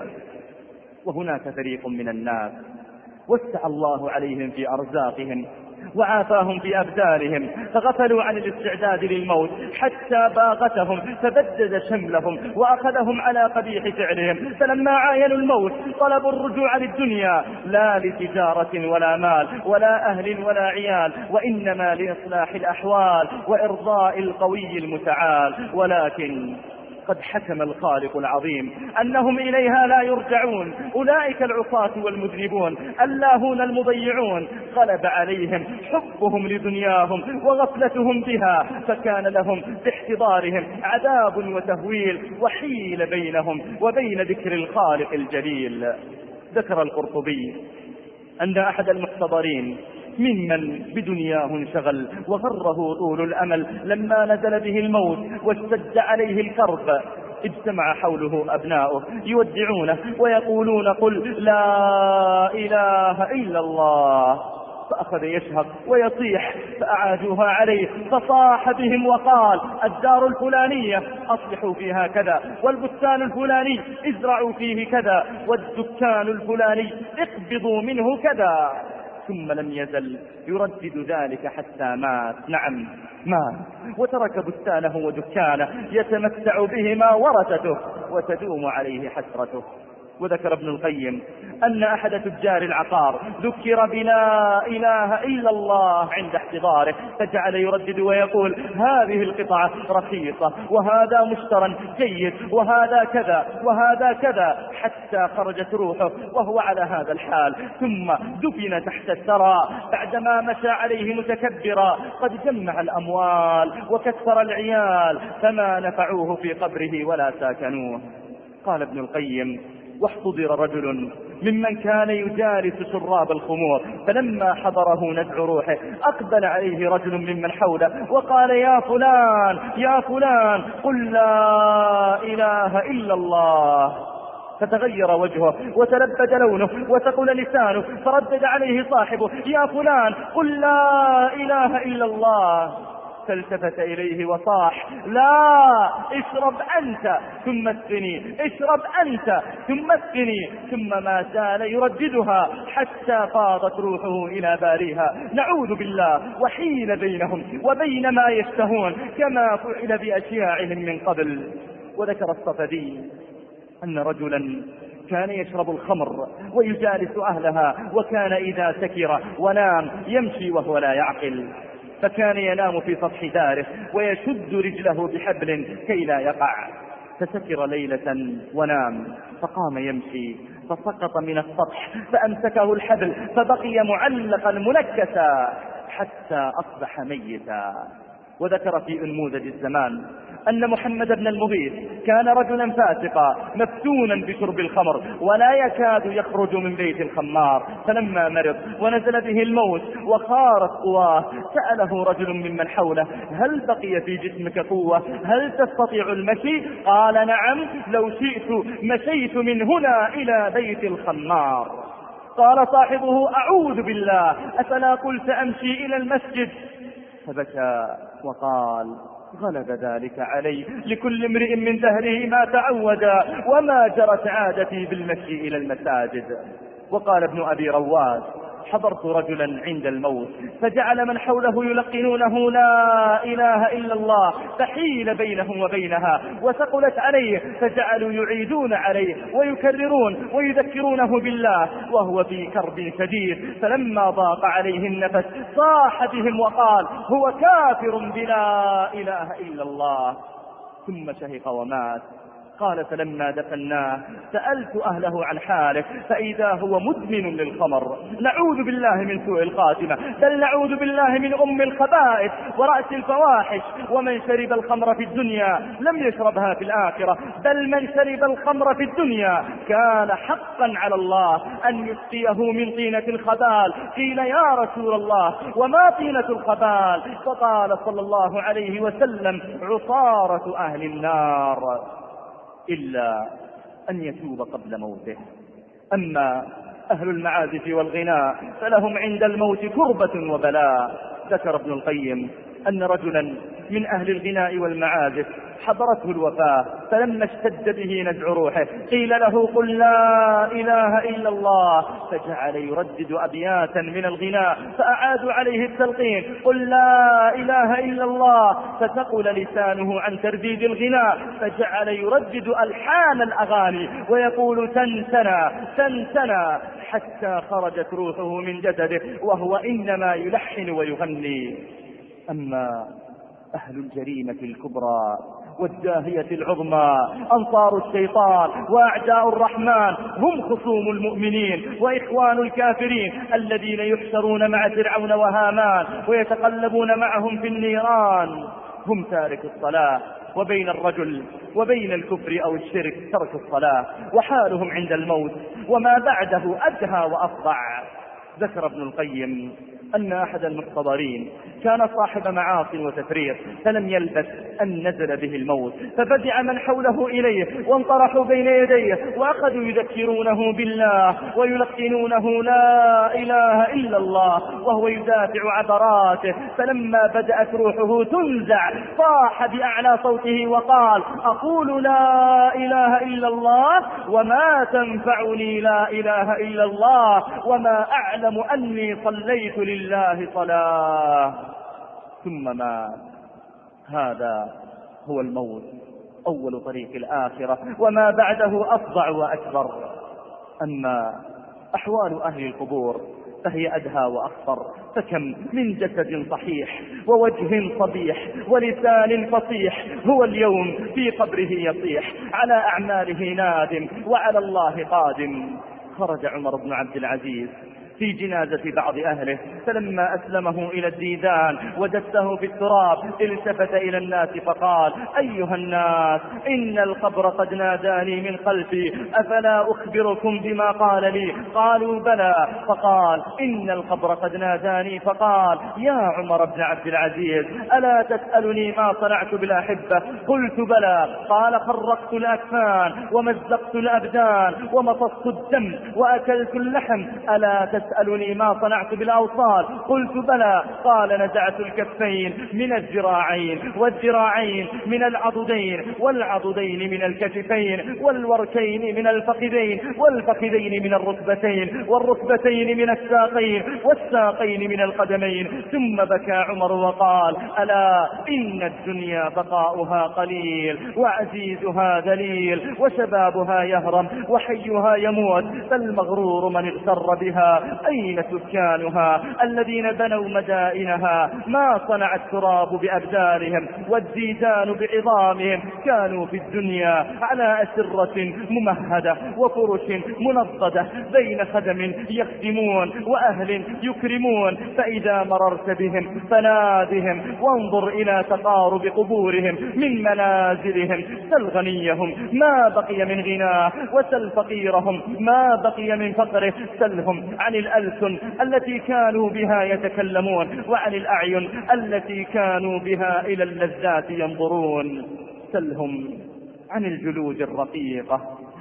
وهناك فريق من الناس وسع الله عليهم في أرزاقهم وعافاهم في أبدانهم، فغفلوا عن الاستعداد للموت حتى باغتهم فبدد شملهم وأخذهم على قبيح فعلهم. فلما عاينوا الموت طلبوا الرجوع للدنيا، لا لتجارة ولا مال ولا أهل ولا عيال، وإنما لإصلاح الأحوال وإرضاء القوي المتعال. ولكن قد حكم الخالق العظيم أنهم إليها لا يرجعون. أولئك العصاة والمذنبون اللاهون المضيعون غلب عليهم حبهم لدنياهم وغفلتهم بها، فكان لهم باحتضارهم عذاب وتهويل، وحيل بينهم وبين ذكر الخالق الجليل. ذكر القرطبي أن أحد المحتضرين ممن بدنياه انشغل وغره طول الأمل، لما نزل به الموت واشتد عليه الكرب اجتمع حوله أبناؤه يودعونه ويقولون قل لا إله إلا الله. فأخذ يشهق ويصيح، فأعادوها عليه فصاح بهم وقال الدار الفلانية أصلحوا فيها كذا، والبستان الفلاني ازرعوا فيه كذا، والدكان الفلاني اقبضوا منه كذا. ثم لم يزل يردد ذلك حتى مات. نعم مات، وترك بستانه ودكانه يتمتع بهما ورثته وتدوم عليه حسرته. وذكر ابن القيم أن أحد تجار العقار ذكر بلا إله إلا الله عند احتضاره، فجعل يردد ويقول هذه القطعة رخيصة، وهذا مشترى جيد، وهذا كذا وهذا كذا، حتى خرجت روحه وهو على هذا الحال. ثم دفن تحت الثرى بعدما مشى عليه متكبرا، قد جمع الأموال وكثر العيال، فما نفعوه في قبره ولا ساكنوه. قال ابن القيم واحتضر رجل ممن كان يجالس شراب الخمور، فلما حضره نزع روحه أقبل عليه رجل ممن حوله وقال يا فلان يا فلان قل لا إله إلا الله. فتغير وجهه وتلبد لونه وثقل لسانه، فردد عليه صاحبه يا فلان قل لا إله إلا الله. فالتفت إليه وصاح لا اشرب أنت ثم اسقني، اشرب أنت ثم اسقني. ثم ما زال يرددها حتى فاضت روحه إلى باريها. نعوذ بالله. وحيل بينهم وبين ما يشتهون كما فعل بأشياعهم من قبل. وذكر الصفدي أن رجلا كان يشرب الخمر ويجالس أهلها، وكان إذا سكر ونام يمشي وهو لا يعقل، فكان ينام في سطح داره ويشد رجله بحبل كي لا يقع. فسكر ليلة ونام، فقام يمشي فسقط من السطح فأمسكه الحبل فبقي معلقا منكسا حتى أصبح ميتا. وذكر في أنموذج الزمان أن محمد بن المغيث كان رجلا فاسقا مفتونا بشرب الخمر ولا يكاد يخرج من بيت الخمار، فلما مرض ونزل به الموت وخارت قواه سأله رجل ممن حوله هل بقي في جسمك قوة؟ هل تستطيع المشي؟ قال نعم، لو شئت مشيت من هنا إلى بيت الخمار. قال صاحبه أعوذ بالله، أفلا قلت أمشي إلى المسجد؟ فبكى وقال غلب ذلك علي، لكل امرئ من دهره ما تعودا، وما جرت عادتي بالمشي إلى المساجد. وقال ابن أبي رواس: حضرت رجلا عند الموت فجعل من حوله يلقنونه لا إله إلا الله، فحيل بينه وبينها وثقلت عليه، فجعلوا يعيدون عليه ويكررون ويذكرونه بالله وهو في كرب شديد، فلما ضاق عليه النفس صاح بهم وقال: هو كافر بلا إله إلا الله، ثم شهق ومات. قال: فلما دفناه سألت أهله عن حاله فإذا هو مدمن للخمر. نعوذ بالله من سوء الخاتمة، بل نعوذ بالله من أم الخبائث ورأس الفواحش. ومن شرب الخمر في الدنيا لم يشربها في الآخرة، بل من شرب الخمر في الدنيا كان حقا على الله أن يسقيه من طينة الخبال. قيل: يا رسول الله وما طينة الخبال؟ فقال صلى الله عليه وسلم: عصارة أهل النار، إلا أن يتوب قبل موته. أما أهل المعازف والغناء فلهم عند الموت كربة وبلاء. ذكر ابن القيم أن رجلا من أهل الغناء والمعازف حضرته الوفاة، فلما اشتد به نزع روحه قيل له: قل لا إله إلا الله، فجعل يردد أبياتا من الغناء، فأعادوا عليه التلقين: قل لا إله إلا الله، فثقل لسانه عن ترديد الغناء، فجعل يردد ألحان الأغاني ويقول: تنسنا تنسنا، حتى خرجت روحه من جسده وهو إنما يلحن ويغني. أما أهل الجريمة الكبرى والداهية العظمى أنصار الشيطان وأعداء الرحمن هم خصوم المؤمنين وإخوان الكافرين الذين يحشرون مع فرعون وهامان ويتقلبون معهم في النيران. هم تارك الصلاة، وبين الرجل وبين الكفر أو الشرك ترك الصلاة، وحالهم عند الموت وما بعده أدهى وأفظع. ذكر ابن القيم أن أحد المحتضرين كان صاحب معاصي وتفريط، فلم يلبث أن نزل به الموت، ففزع من حوله إليه وانطرحوا بين يديه وأخذوا يذكرونه بالله ويلقنونه لا إله إلا الله وهو يدافع عبراته. فلما بدأت روحه تنزع صاح بأعلى صوته وقال: أقول لا إله إلا الله وما تنفعني لا إله إلا الله وما أعلم أني صليت لله صلاة، ثم مات. هذا هو الموت، أول طريق الآخرة، وما بعده أفظع وأكبر. أما أحوال أهل القبور فهي أدهى وأخطر، فكم من جسد صحيح ووجه صبيح ولسان فصيح هو اليوم في قبره يصيح، على أعماله نادم وعلى الله قادم. خرج عمر بن عبد العزيز في جنازة بعض أهله، فلما أسلمه إلى الديدان ودسه في التراب التفت إلى الناس فقال: أيها الناس، إن القبر قد ناداني من خلفي، أفلا أخبركم بما قال لي؟ قالوا: بلى. فقال: إن القبر قد ناداني فقال: يا عمر بن عبد العزيز، ألا تسألني ما صنعت بالأحبة؟ قلت: بلى. قال: خرقت الأكفان ومزقت الأبدان ومصصت الدم وأكلت اللحم، ألا تسألني تسألني ما صنعت بالأوصال؟ قلت: بلى. قال: نزعت الكفين من الذراعين والذراعين من العضدين والعضدين من الكتفين والوركين من الفخذين والفخذين من الركبتين والركبتين من الساقين والساقين من القدمين. ثم بكى عمر وقال: ألا إن الدنيا بقاؤها قليل وعزيزها ذليل وشبابها يهرم وحيها يموت، فالمغرور من اغتر بها. أين سكانها الذين بنوا مدائنها؟ ما صنع التراب بأبدانهم والديدان بعظامهم. كانوا في الدنيا على أسرة ممهدة وفرش منضدة بين خدم يخدمون وأهل يكرمون، فإذا مررت بهم فنادهم وانظر إلى تقارب قبورهم من منازلهم. سل غنيهم ما بقي من غناه، وسل فقيرهم ما بقي من فقره. سلهم عن الألسن التي كانوا بها يتكلمون، وعن الأعين التي كانوا بها إلى اللذات ينظرون. سلهم عن الجلود الرقيقة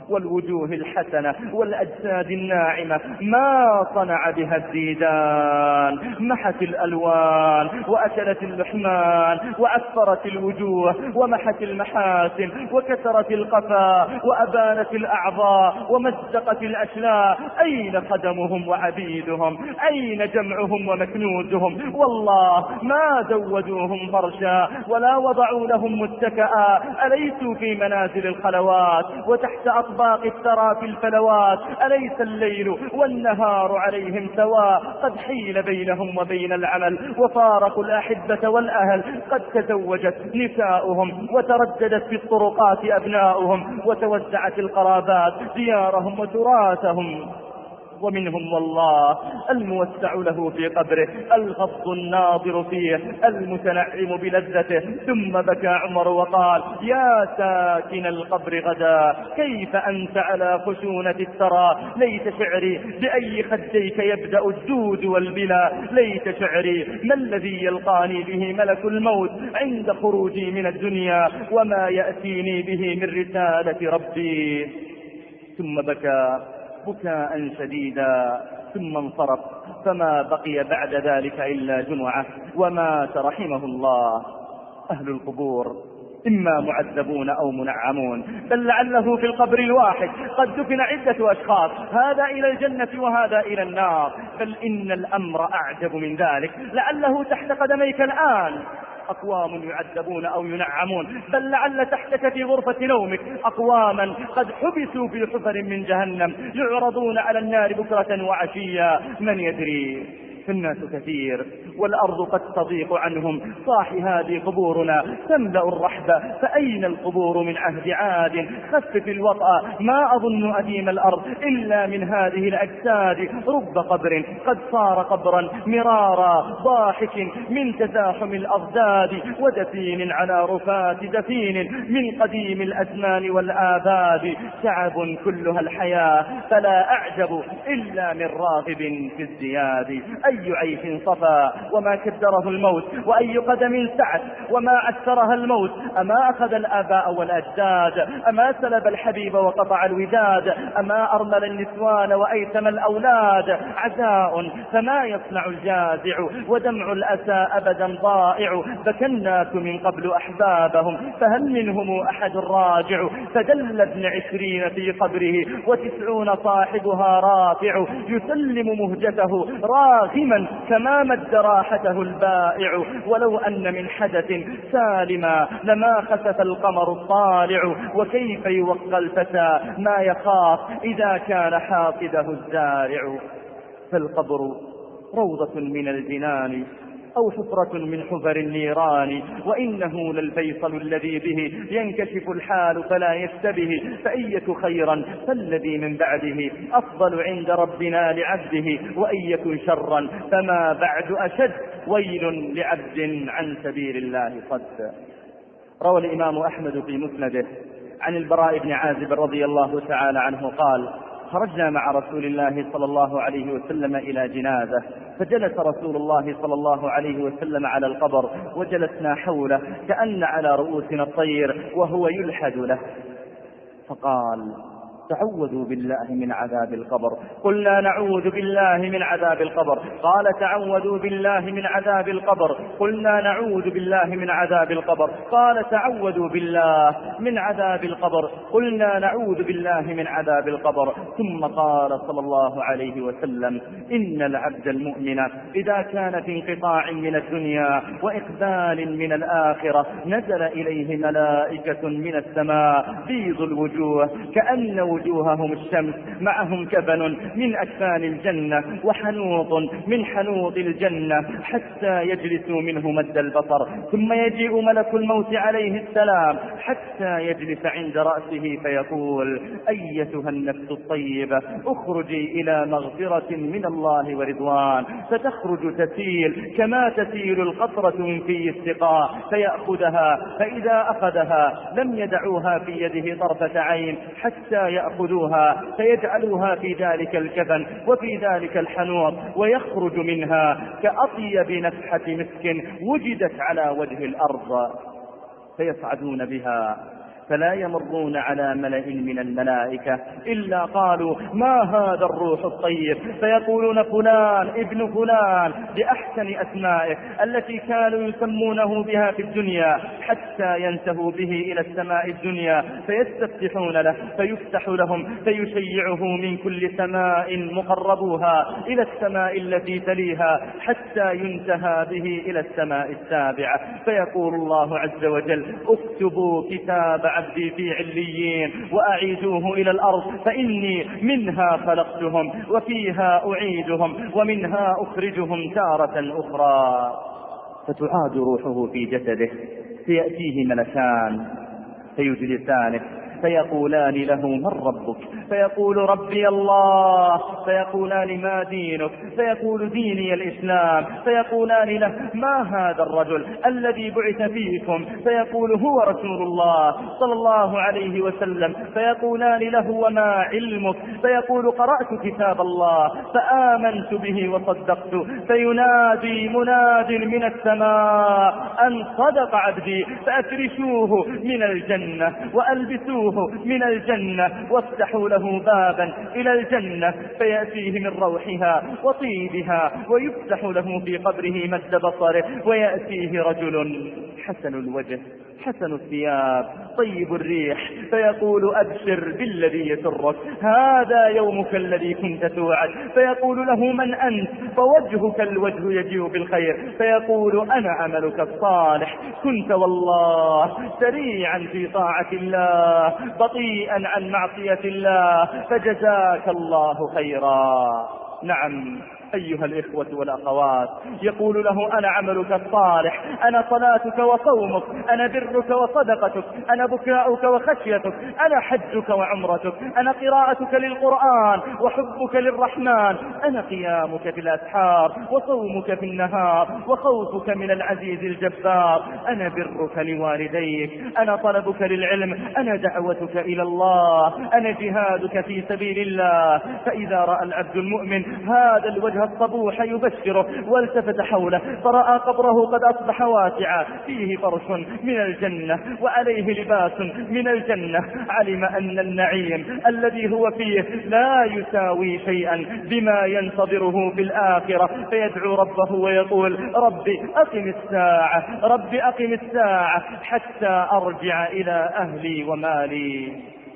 والوجوه الحسنة والأجساد الناعمة ما صنع بها الديدان. محت الألوان وأكلت اللحمان وأسفرت الوجوه ومحت المحاسن وكسرت القفا وأبانت الأعضاء ومزقت الأشلاء. أين خدمهم وعبيدهم؟ أين جمعهم ومكنوزهم؟ والله ما زودوهم فرشا ولا وضعوا لهم متكئا. أليسوا في منازل الخلوات وتحت أطباق الثرى في الفلوات؟ أليس الليل والنهار عليهم سواء؟ قد حيل بينهم وبين العمل وفارقوا الأحبة والأهل. قد تزوجت نساؤهم وترددت في الطرقات أبناؤهم وتوزعت القرابات ديارهم وتراثهم. ومنهم والله الموسع له في قبره، الغض الناظر فيه، المتنعم بلذته. ثم بكى عمر وقال: يا ساكن القبر غدا كيف أنت على خشونة الثرى؟ ليت شعري بأي خديك يبدأ الجود والبلا. ليت شعري ما الذي يلقاني به ملك الموت عند خروجي من الدنيا وما يأتيني به من رسالة ربي. ثم بكى بكاء شديدا ثم انصرف، فما بقي بعد ذلك إلا جمعة ومات رحمه الله. أهل القبور إما معذبون أو منعمون، بل لعله في القبر الواحد قد دفن عدة أشخاص، هذا إلى الجنة وهذا إلى النار. بل إن الأمر أعجب من ذلك، لعله تحت قدميك الآن أقوام يعذبون أو ينعمون، بل لعل تحتك في غرفة نومك أقواما قد حبسوا في حفر من جهنم يعرضون على النار بكرة وعشيا. من يدري؟ فالناس كثير والأرض قد تضيق عنهم. صاح هذه قبورنا تملأ الرحب، فأين القبور من عهد عاد؟ خفف الوطأ، ما أظن أديم الأرض إلا من هذه الأجساد. رب قبر قد صار قبرا مرارا، ضاحك من تزاحم الأضداد، ودفين على رفات دفين من قديم الأزمان والآباد. شعب كلها الحياة فلا أعجب إلا من راغب في الزياد. أي عيش صفى وما كدره الموت، وأي قدم سعت وما عسرها الموت. أما أخذ الآباء والأجداد، أما سلب الحبيب وقطع الوداد، أما أرمل النسوان وأيتم الأولاد. عزاء فما يصنع الجازع، ودمع الأسى أبدا ضائع. بكى الناس من قبل أحبابهم، فهل منهم أحد راجع؟ فدل ابن عشرين في قبره وتسعون صاحبها رافع، يسلم مهجته راغما كما مد راحته البائع. ولو أن من حدث سالما لما خسف القمر الطالع، وكيف يوقى الفتى ما يخاف إذا كان حاقده الزارع. فالقبر روضة من الجنان أو حفرة من حفر النيران، وإنه للفيصل الذي به ينكشف الحال فلا يشتبه. فأية خيرا فالذي من بعده أفضل عند ربنا لعبده، وإن يكن شرا فما بعد أشد، ويل لعبد عن سبيل الله صد. روى الإمام أحمد في مسنده عن البراء بن عازب رضي الله تعالى عنه قال: خرجنا مع رسول الله صلى الله عليه وسلم إلى جنازة، فجلس رسول الله صلى الله عليه وسلم على القبر وجلسنا حوله كأن على رؤوسنا الطير وهو يلحد له، فقال: تعوذوا بالله من عذاب القبر. قلنا: نعوذ بالله من عذاب القبر. قال: تعوذوا بالله من عذاب القبر. قلنا: نعوذ بالله من عذاب القبر. قال: تعوذوا بالله من عذاب القبر. قلنا: نعوذ بالله من عذاب القبر. ثم قال صلى الله عليه وسلم: إن العبد المؤمن إذا كان في انقطاع من الدنيا وإقبال من الآخرة نزل إليه ملائكة من السماء بيض الوجوه كأن وجوههم الشمس، معهم كفن من أكفان الجنة وحنوط من حنوط الجنة، حتى يجلسوا منه مد البصر. ثم يجيء ملك الموت عليه السلام حتى يجلس عند رأسه فيقول: أيتها النفس الطيبة اخرجي إلى مغفرة من الله ورضوان. فتخرج تسيل كما تسيل القطرة من في السقاء، فيأخذها، فإذا أخذها لم يدعوها في يده طرفة عين حتى يأخذوها فيجعلوها في ذلك الكفن وفي ذلك الحنوط، ويخرج منها كأطيب نفحة مسك وجدت على وجه الأرض، فيصعدون بها فلا يمرون على ملأ من الملائكة إلا قالوا ما هذا الروح الطيب، فيقولون فلان ابن فلان بأحسن أسمائه التي كانوا يسمونه بها في الدنيا، حتى ينتهوا به إلى السماء الدنيا فيستفتحون له فيفتح لهم فيشيعه من كل سماء مقربوها إلى السماء التي تليها، حتى ينتهى به إلى السماء السابعة. فيقول الله عز وجل اكتبوا كتاب عبدي في عليين وأعيدوه إلى الأرض فإني منها خلقتهم وفيها أعيدهم ومنها أخرجهم تارة أخرى. فتعاد روحه في جسده، فيأتيه ملكان فيجلسانه فيقولان له من ربك؟ فيقول ربي الله. فيقولان ما دينك؟ فيقول ديني الإسلام. فيقولان له ما هذا الرجل الذي بعث فيكم؟ فيقول هو رسول الله صلى الله عليه وسلم. فيقولان له وما علمك؟ فيقول قرأت كتاب الله فآمنت به وصدقت. فينادي مناد من السماء أن صدق عبدي فأفرشوه من الجنة وألبسوه من الجنة وافتحوا له بابا إلى الجنة فيأتيه من روحها وطيبها ويفتح له في قبره مد بصره ويأتيه رجل حسن الوجه حسن الثياب طيب الريح فيقول أبشر بالذي يسرك، هذا يومك الذي كنت توعد. فيقول له من أنت؟ فوجهك الوجه يجيء بالخير. فيقول أنا عملك الصالح، كنت والله سريعا في طاعة الله بطيئا عن معصية الله فجزاك الله خيرا. نعم أيها الإخوة والأخوات، يقول له أنا عملك الصالح، أنا صلاتك وصومك، أنا برك وصدقتك، أنا بكاؤك وخشيتك، أنا حجك وعمرتك، أنا قراءتك للقرآن وحبك للرحمن، أنا قيامك في الأسحار وصومك في النهار وخوفك من العزيز الجبار، أنا برك لوالديك، أنا طلبك للعلم، أنا دعوتك إلى الله، أنا جهادك في سبيل الله. فإذا رأى العبد المؤمن هذا الوجه الصبوح يبشره والتفت حوله فرأى قبره قد أصبح واسعا فيه فرش من الجنة وعليه لباس من الجنة، علم أن النعيم الذي هو فيه لا يساوي شيئا بما ينتظره في الآخرة. فيدعو ربه ويقول ربي أقم الساعة ربي أقم الساعة حتى أرجع إلى أهلي ومالي.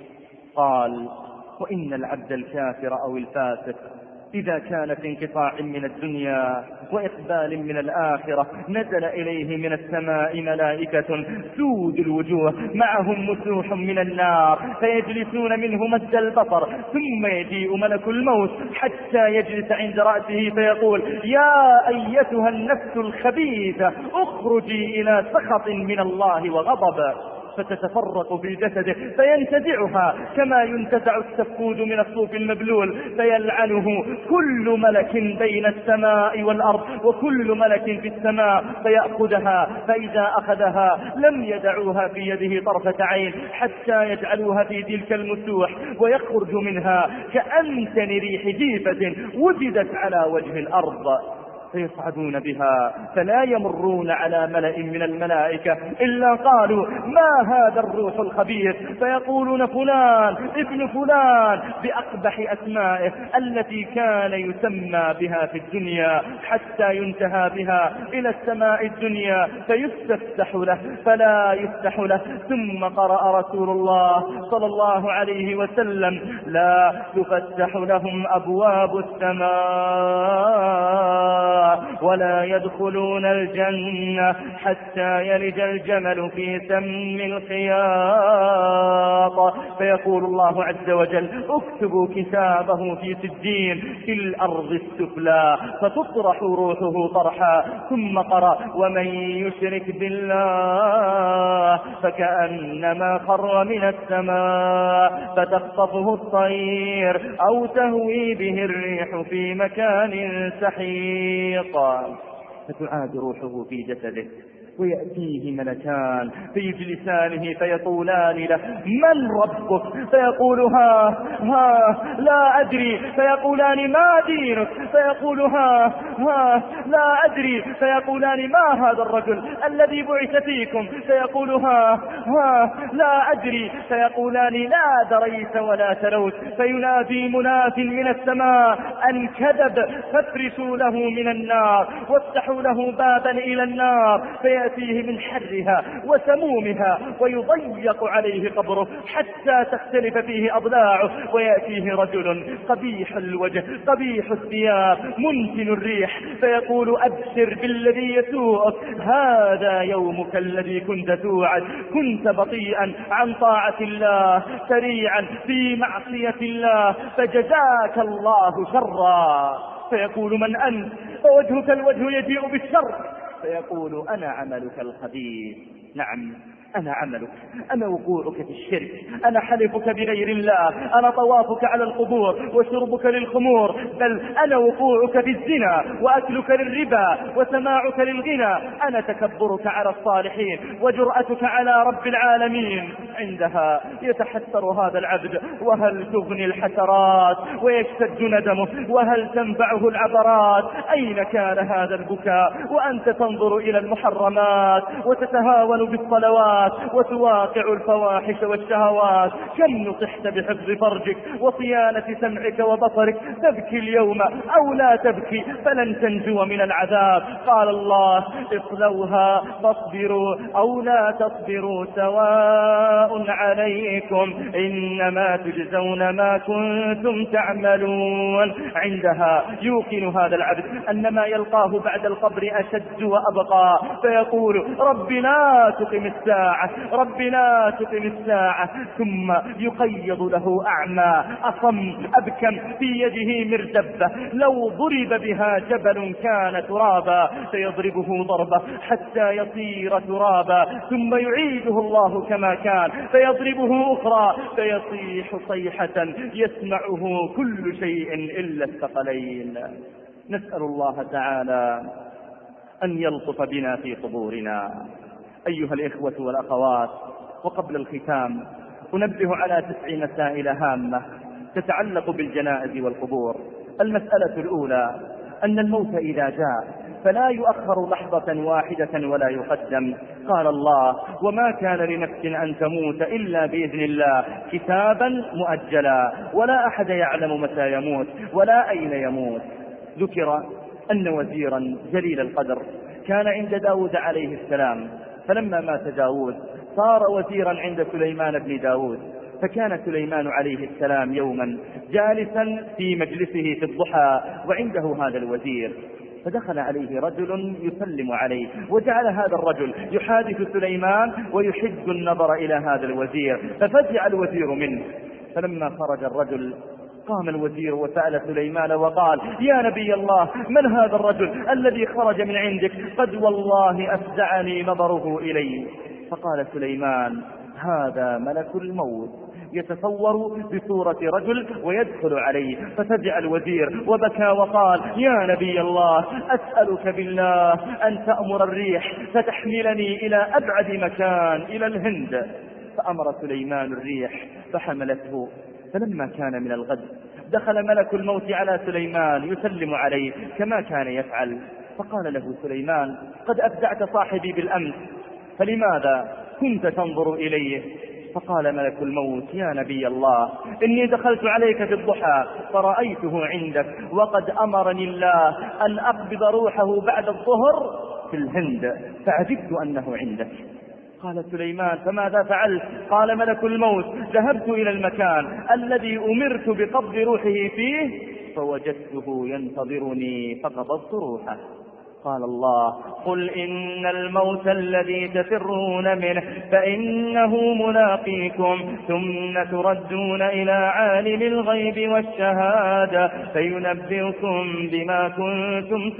قال وإن العبد الكافر أو الفاسق إذا كان في انقطاع من الدنيا وإقبال من الآخرة نزل إليه من السماء ملائكة سود الوجوه معهم مسوح من النار فيجلسون منه مد البصر، ثم يجيء ملك الموت حتى يجلس عند رأسه فيقول يا أيتها النفس الخبيثة اخرجي إلى سخط من الله وغضب، فتتفرق في جسده فينتزعها كما ينتزع السفود من الصوف المبلول، فيلعنه كل ملك بين السماء والأرض وكل ملك في السماء فيأخذها، فإذا أخذها لم يدعوها في يده طرفة عين حتى يجعلوها في تلك المسوح ويخرج منها كأنتن ريح جيفة وجدت على وجه الأرض، فيصعدون بها فلا يمرون على ملأ من الملائكة إلا قالوا ما هذا الروح الخبيث؟ فيقولون فلان ابن فلان بأقبح أسمائه التي كان يسمى بها في الدنيا، حتى ينتهى بها إلى السماء الدنيا فيستفتح له فلا يفتح له. ثم قرأ رسول الله صلى الله عليه وسلم لا تفتح لهم أبواب السماء ولا يدخلون الجنة حتى يلج الجمل في سم الخياط. فيقول الله عز وجل اكتبوا كتابه في سجين في الأرض السفلى فتطرح روحه طرحا. ثم قرأ ومن يشرك بالله فكأنما خر من السماء فتخطفه الطير أو تهوي به الريح في مكان سحيق. فتعاد روحه في جسده ويأتيه ملكان فيجلسانه فيقولان له من ربك؟ فيقول ها ها لا أدري. فيقولان ما دينك؟ فيقول ها ها لا أدري. فيقولان ما هذا الرجل الذي بعث فيكم؟ فيقول ها ها لا أدري. فيقولان لا دريت ولا تلوت. فينادي مناد من السماء أن كذب فافرشوا له من النار وافتحوا له بابا إلى النار فيأتيه من حرها وسمومها ويضيق عليه قبره حتى تختلف فيه أضلاعه. ويأتيه رجل قبيح الوجه قبيح الثياب منتن الريح فيقول أبشر بالذي يسوءك، هذا يومك الذي كنت توعد. كنت بطيئا عن طاعة الله سريعا في معصية الله فجزاك الله شرا. فيقول من أنت؟ فوجهك الوجه يجيء بالشر. فيقول أنا عملك الخبيث. نعم أنا عملك، أنا وقوعك في الشرك، أنا حلفك بغير الله، أنا طوافك على القبور وشربك للخمور، بل أنا وقوعك في الزنا وأكلك للربا وسماعك للغنى، أنا تكبرك على الصالحين وجرأتك على رب العالمين. عندها يتحسر هذا العبد، وهل تغني الحسرات ويشتد ندمه، وهل تنفعه العبرات؟ أين كان هذا البكاء وأنت تنظر إلى المحرمات وتتهاون بالصلوات وتواقع الفواحش والشهوات؟ كم نصحت بحفظ فرجك وصيانة سمعك وبصرك، تبكي اليوم أو لا تبكي فلن تنجو من العذاب. قال الله اصلوها فاصبروا أو لا تصبروا سواء عليكم إنما تجزون ما كنتم تعملون. عندها يوقن هذا العبد أن ما يلقاه بعد القبر أشد وأبقى، فيقول رب لا تقم الساعة، رب لا تقم الساعة. ثم يقيض له أعمى أصم أبكم في يده مردبة، لو ضرب بها جبل كان ترابا، فيضربه ضربة حتى يصير ترابا، ثم يعيده الله كما كان فيضربه أخرى فيصيح صيحة يسمعه كل شيء إلا الثقلين. نسأل الله تعالى أن يلطف بنا في قبورنا. أيها الإخوة والأخوات، وقبل الختام أنبه على تسع مسائل هامة تتعلق بالجنائز والقبور. المسألة الأولى أن الموت إذا جاء فلا يؤخر لحظة واحدة ولا يقدم. قال الله وما كان لنفس أن تموت إلا بإذن الله كتابا مؤجلا، ولا أحد يعلم متى يموت ولا أين يموت. ذكر أن وزيرا جليل القدر كان عند داود عليه السلام، فلما مات داود صار وزيرا عند سليمان بن داود. فكان سليمان عليه السلام يوما جالسا في مجلسه في الضحى وعنده هذا الوزير، فدخل عليه رجل يسلم عليه، وجعل هذا الرجل يحادث سليمان ويحد النظر إلى هذا الوزير، ففزع الوزير منه. فلما خرج الرجل قام الوزير وسأل سليمان وقال يا نبي الله من هذا الرجل الذي خرج من عندك؟ قد والله أفزعني نظره إليه. فقال سليمان هذا ملك الموت يتصور بصورة رجل ويدخل عليه. ففزع الوزير وبكى وقال يا نبي الله أسألك بالله أن تأمر الريح فتحملني إلى أبعد مكان إلى الهند. فأمر سليمان الريح فحملته. فلما كان من الغد دخل ملك الموت على سليمان يسلم عليه كما كان يفعل، فقال له سليمان قد أفزعت صاحبي بالأمس، فلماذا كنت تنظر إليه؟ فقال ملك الموت يا نبي الله إني دخلت عليك في الضحى فرأيته عندك، وقد أمرني الله أن أقبض روحه بعد الظهر في الهند، فعجبت أنه عندك. قال سليمان فماذا فعلت؟ قال ملك الموت ذهبت إلى المكان الذي أمرت بقبض روحه فيه فوجدته ينتظرني فقبضت روحه. قال الله قل إن الموت الذي تفرون منه فإنه ملاقيكم ثم تردون إلى عالم الغيب والشهادة فينبئكم بما كنتم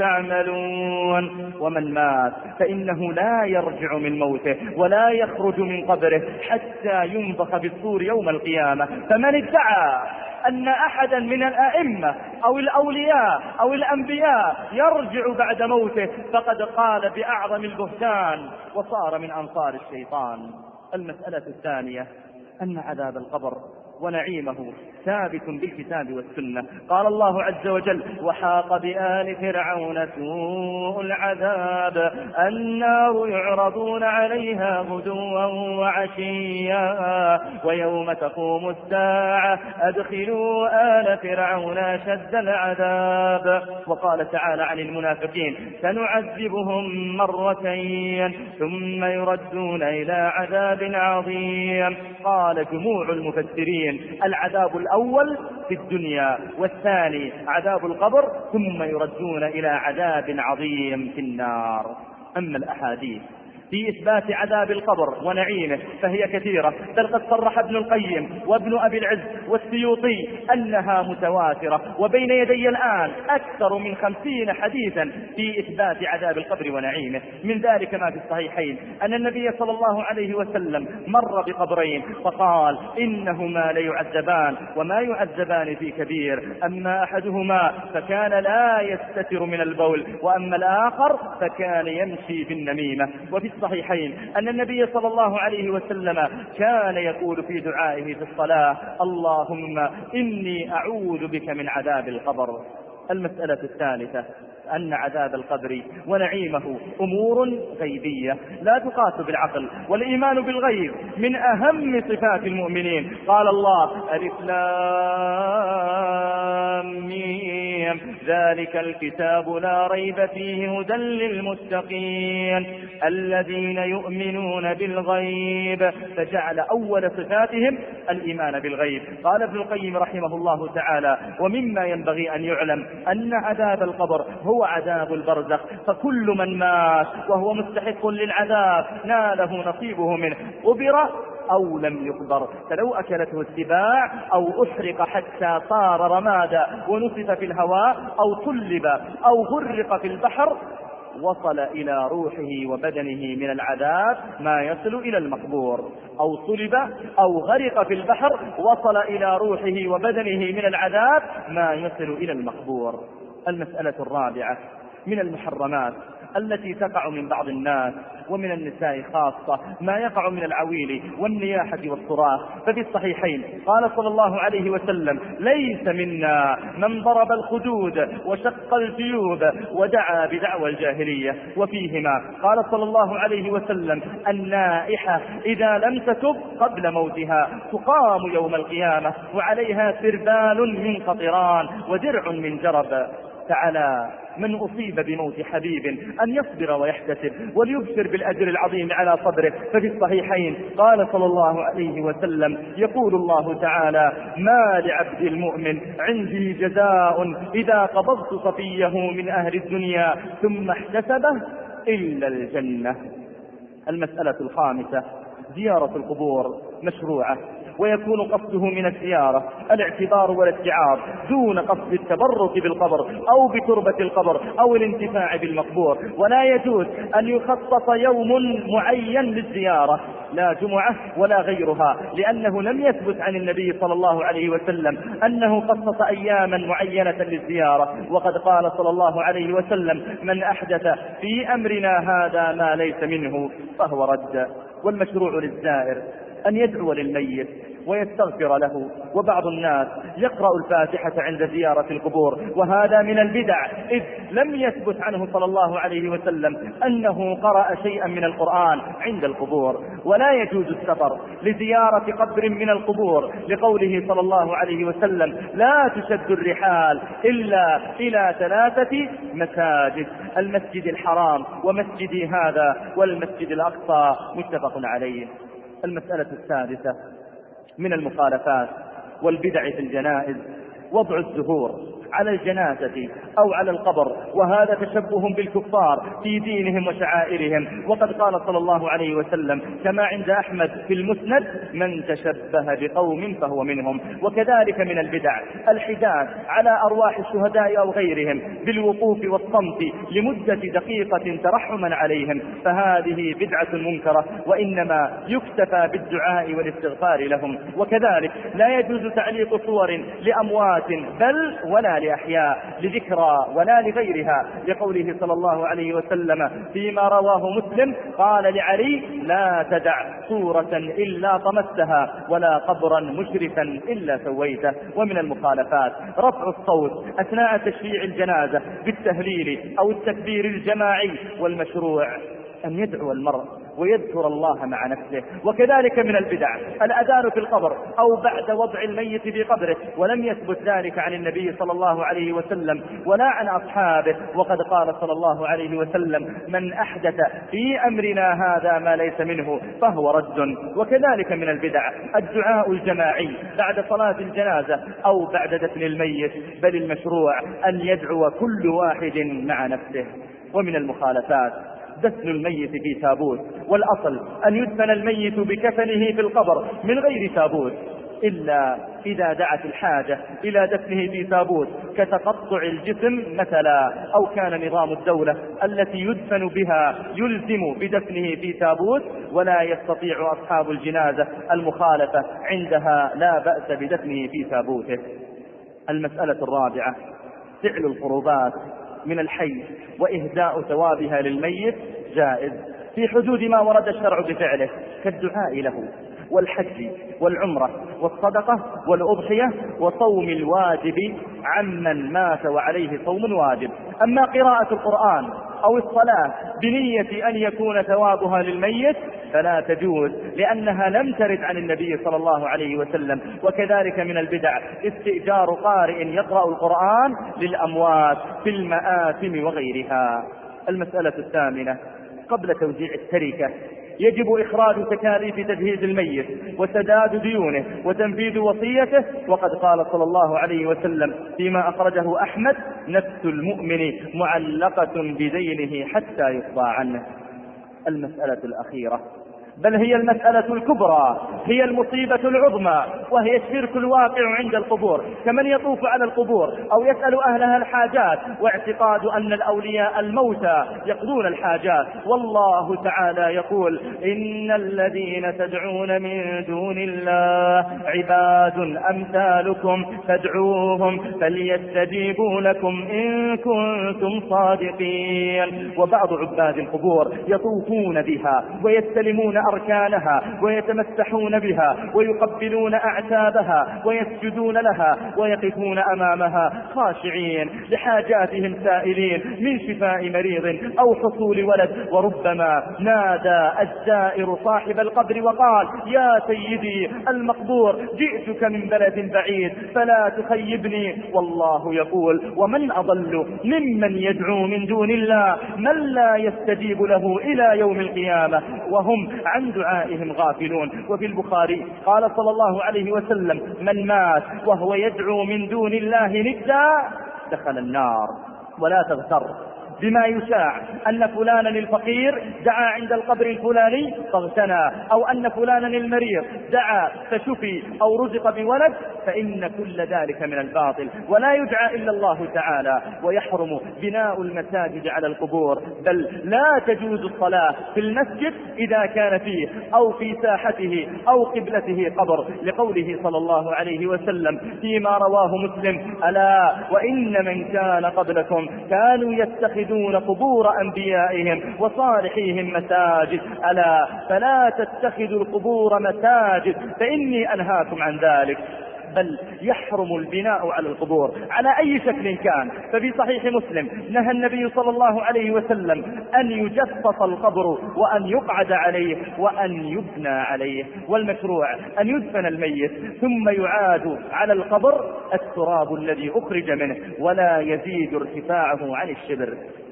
تعملون. ومن مات فإنه لا يرجع من موته ولا يخرج من قبره حتى ينفخ بالصور يوم القيامة. فمن ادعى أن أحدا من الأئمة أو الأولياء أو الأنبياء يرجع بعد موته فقد قال بأعظم البهتان وصار من أنصار الشيطان. المسألة الثانية أن عذاب القبر ونعيمه ثابت بالكتاب والسنة. قال الله عز وجل: وحاق بآل فرعون سوء العذاب النار يعرضون عليها غدوا وعشيا ويوم تقوم الساعة أدخلوا آل فرعون أشد العذاب. وقال تعالى عن المنافقين: سنعذبهم مرتين ثم يردون إلى عذاب عظيم. قال جموع المفسرين: العذاب الأول في الدنيا، والثاني عذاب القبر، ثم يردون إلى عذاب عظيم في النار. أما الأحاديث في إثبات عذاب القبر ونعيمه فهي كثيرة، بل قد صرح ابن القيم وابن أبي العز والسيوطي أنها متواترة، وبين يدي الآن أكثر من خمسين حديثا في إثبات عذاب القبر ونعيمه. من ذلك ما في الصحيحين أن النبي صلى الله عليه وسلم مر بقبرين فقال: إنهما ليعذبان وما يعذبان في كبير، أما أحدهما فكان لا يستتر من البول، وأما الآخر فكان يمشي بالنميمة. وفي الصحيحين أن النبي صلى الله عليه وسلم كان يقول في دعائه في الصلاة: اللهم إني أعوذ بك من عذاب القبر. المسألة الثالثة أن عذاب القبر ونعيمه أمور غيبية لا تقاس بالعقل، والإيمان بالغيب من أهم صفات المؤمنين. قال الله: ألف لام ميم ذلك الكتاب لا ريب فيه هدى للمتقين الذين يؤمنون بالغيب، فجعل أول صفاتهم الإيمان بالغيب. قال ابن القيم رحمه الله تعالى: ومما ينبغي أن يعلم أن عذاب القبر هو عذاب البرزخ، فكل من مات وهو مستحق للعذاب ناله نصيبه منه، قبر أو لم يقبر، فلو أكلته السباع أو أحرق حتى صار رمادا ونصف في الهواء أو طلب أو غرق في البحر وصل إلى روحه وبدنه من العذاب ما يصل إلى المقبور، أو صلب أو غرق في البحر وصل إلى روحه وبدنه من العذاب ما يصل إلى المقبور. المسألة الرابعة من المحرمات التي تقع من بعض الناس ومن النساء خاصة ما يقع من العويل والنياحة والصراخ. ففي الصحيحين قال صلى الله عليه وسلم: ليس منا من ضرب الخدود وشق الجيوب ودعا بدعوى الجاهلية. وفيهما قال صلى الله عليه وسلم: النائحة إذا لم تتب قبل موتها تقام يوم القيامة وعليها سربال من قطران ودرع من جرب. فعلى من أصيب بموت حبيب أن يصبر ويحتسب وليبشر بالأجر العظيم على صدره. ففي الصحيحين قال صلى الله عليه وسلم: يقول الله تعالى: ما لعبد المؤمن عندي جزاء إذا قبضت صفيه من أهل الدنيا ثم احتسبه إلا الجنة. المسألة الخامسة زيارة القبور مشروعة، ويكون قصده من الزيارة الاعتبار والاتعاظ دون قصد التبرك بالقبر أو بتربة القبر أو الانتفاع بالمقبور. ولا يجوز أن يخصص يوم معين للزيارة، لا جمعة ولا غيرها، لأنه لم يثبت عن النبي صلى الله عليه وسلم أنه خصص أياما معينة للزيارة. وقد قال صلى الله عليه وسلم: من أحدث في أمرنا هذا ما ليس منه فهو رد. والمشروع للزائر أن يدعو للميت ويستغفر له. وبعض الناس يقرأ الفاتحة عند زيارة القبور، وهذا من البدع، إذ لم يثبت عنه صلى الله عليه وسلم أنه قرأ شيئا من القرآن عند القبور. ولا يجوز السفر لزيارة قبر من القبور، لقوله صلى الله عليه وسلم: لا تشد الرحال إلا إلى ثلاثة مساجد: المسجد الحرام ومسجدي هذا والمسجد الأقصى، متفق عليه. المسألة السادسة من المخالفات والبدع في الجنائز وضع الزهور على الجنازة أو على القبر، وهذا تشبه بالكفار في دينهم وشعائرهم. وقد قال صلى الله عليه وسلم كما عند أحمد في المسند: من تشبه بقوم فهو منهم. وكذلك من البدع الحداث على أرواح الشهداء أو غيرهم بالوقوف والصمت لمدة دقيقة ترحما عليهم، فهذه بدعة منكرة، وإنما يكتفى بالدعاء والاستغفار لهم. وكذلك لا يجوز تعليق صور لأموات بل ولا لأحياء لذكرى ولا لغيرها، لقوله صلى الله عليه وسلم فيما رواه مسلم قال لعلي: لا تدع صورة إلا طمستها ولا قبرا مشرفا إلا سويته. ومن المخالفات رفع الصوت أثناء تشييع الجنازة بالتهليل أو التكبير الجماعي، والمشروع أن يدعو المرء ويذكر الله مع نفسه. وكذلك من البدع الأذان في القبر أو بعد وضع الميت في قبره، ولم يثبت ذلك عن النبي صلى الله عليه وسلم ولا عن أصحابه. وقد قال صلى الله عليه وسلم: من أحدث في أمرنا هذا ما ليس منه فهو رد. وكذلك من البدع الدعاء الجماعي بعد صلاة الجنازة أو بعد دفن الميت، بل المشروع أن يدعو كل واحد مع نفسه. ومن المخالفات دفن الميت في تابوت، والأصل أن يدفن الميت بكفنه في القبر من غير تابوت، إلا إذا دعت الحاجة إلى دفنه في تابوت كتقطع الجسم مثلا، أو كان نظام الدولة التي يدفن بها يلزم بدفنه في تابوت ولا يستطيع أصحاب الجنازة المخالفة، عندها لا بأس بدفنه في تابوته. المسألة الرابعة فعل القربات من الحي وإهداء ثوابها للميت جائز في حدود ما ورد الشرع بفعله، كالدعاء له والحج والعمرة والصدقة والأضحية وصوم الواجب عمن مات وعليه صوم واجب. أما قراءة القرآن أو الصلاة بنية أن يكون ثوابها للميت فلا تجوز، لأنها لم ترد عن النبي صلى الله عليه وسلم. وكذلك من البدع استئجار قارئ يقرأ القرآن للأموات في المآثم وغيرها. المسألة الثامنة قبل توزيع التركة يجب إخراج تكاليف تجهيز الميت وسداد ديونه وتنفيذ وصيته. وقد قال صلى الله عليه وسلم فيما أخرجه أحمد: نفس المؤمن معلقة بدينه حتى يقضى عنه. المسألة الأخيرة بل هي المسألة الكبرى، هي المصيبة العظمى، وهي الشرك الواقع عند القبور، كمن يطوف على القبور أو يسأل أهلها الحاجات، واعتقاد أن الأولياء الموتى يقضون الحاجات. والله تعالى يقول: إن الذين تدعون من دون الله عباد أمثالكم فادعوهم فليستجيبوا لكم إن كنتم صادقين. وبعض عباد القبور يطوفون بها ويستلمون أركانها ويتمسحون بها ويقبلون أعتابها ويسجدون لها ويقفون أمامها خاشعين لحاجاتهم سائلين من شفاء مريض أو حصول ولد. وربما نادى الزائر صاحب القبر وقال: يا سيدي المقبور جئتك من بلد بعيد فلا تخيبني. والله يقول: ومن أضل ممن يدعو من دون الله من لا يستجيب له إلى يوم القيامة وهم عن دعائهم غافلون. وفي البخاري قال صلى الله عليه وسلم: من مات وهو يدعو من دون الله ندا دخل النار. ولا تغتر بما يشاع أن فلانا الفقير دعا عند القبر الفلاني فاغتنى، أو أن فلانا المريض دعا فشفي أو رزق بولد، فإن كل ذلك من الباطل، ولا يدعى إلا الله تعالى. ويحرم بناء المساجد على القبور، بل لا تجوز الصلاة في المسجد إذا كان فيه أو في ساحته أو قبلته قبر، لقوله صلى الله عليه وسلم فيما رواه مسلم: ألا وإن من كان قبلكم كانوا يتخذون قبور أنبيائهم وصالحيهم مساجد، ألا فلا تتخذوا القبور مساجد فإني أنهاكم عن ذلك. بل يحرم البناء على القبور على أي شكل كان. ففي صحيح مسلم نهى النبي صلى الله عليه وسلم أن يجفف القبر وأن يقعد عليه وأن يبنى عليه. والمشروع أن يدفن الميت ثم يعاد على القبر التراب الذي أخرج منه ولا يزيد ارتفاعه عن الشبر.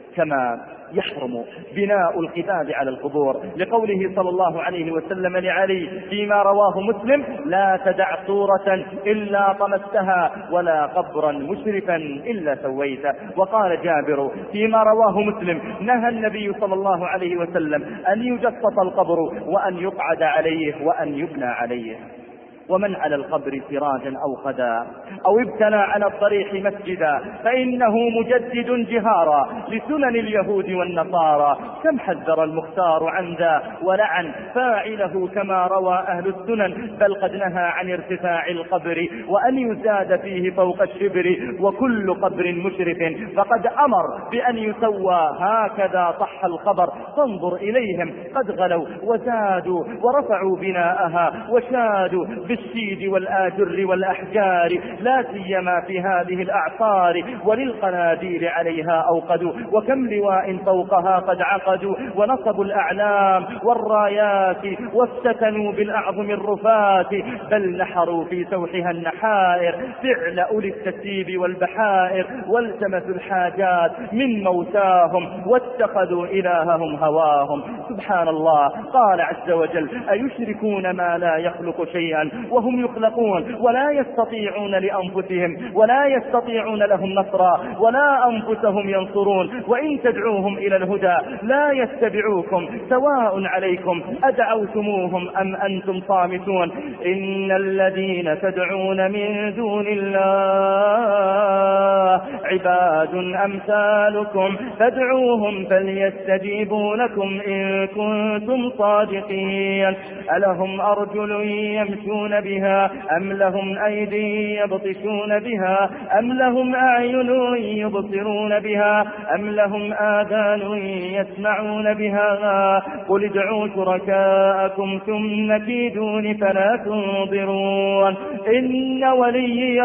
كما يحرم بناء القباب على القبور، لقوله صلى الله عليه وسلم لعلي فيما رواه مسلم: لا تدع صورة إلا طمستها ولا قبرا مشرفا إلا سويته. وقال جابر فيما رواه مسلم: نهى النبي صلى الله عليه وسلم أن يجسس القبر وأن يقعد عليه وأن يبنى عليه. ومن على القبر سراجا أو خدا أو ابتنى على الضريح مسجدا فإنه مجدد جهارا لسنن اليهود والنصارى. كم حذر المختار عن ذا ولعن فاعله كما روى أهل السنن، بل قد نهى عن ارتفاع القبر وأن يزاد فيه فوق الشبر، وكل قبر مشرف فقد أمر بأن يسوى. هكذا صح الخبر، فانظر إليهم قد غلوا وزادوا ورفعوا بناءها وشادوا بالسيد والآجر والأحجار، لا سيما في هذه الأعصار، وللقناديل عليها أوقدوا، وكم لواء فوقها قد عقدوا، ونصبوا الأعلام والرايات وافتتنوا بالأعظم الرفات، بل نحروا في سوحها النحائر فعل أولي التسيب والبحائر، والتمسوا الحاجات من موتاهم واتخذوا إلههم هواهم. سبحان الله، قال عز وجل: أيشركون ما لا يخلق شيئا وهم يخلقون ولا يستطيعون لأنفسهم ولا يستطيعون لهم نصرا ولا أنفسهم ينصرون، وإن تدعوهم إلى الهدى لا يتبعوكم، سواء عليكم أدعوتموهم أم أنتم صامتون. إن الذين تدعون من دون الله عباد أمثالكم فادعوهم فليستجيبوا لكم إن كنتم صادقين. ألهم أرجل يمشون بها أم لهم أيدي يبطشون بها أم لهم أعين يبصرون بها أم لهم آذان يسمعون بها؟ قل ادعوا شركاءكم ثم كيدون فلا تنظرون. إن وليي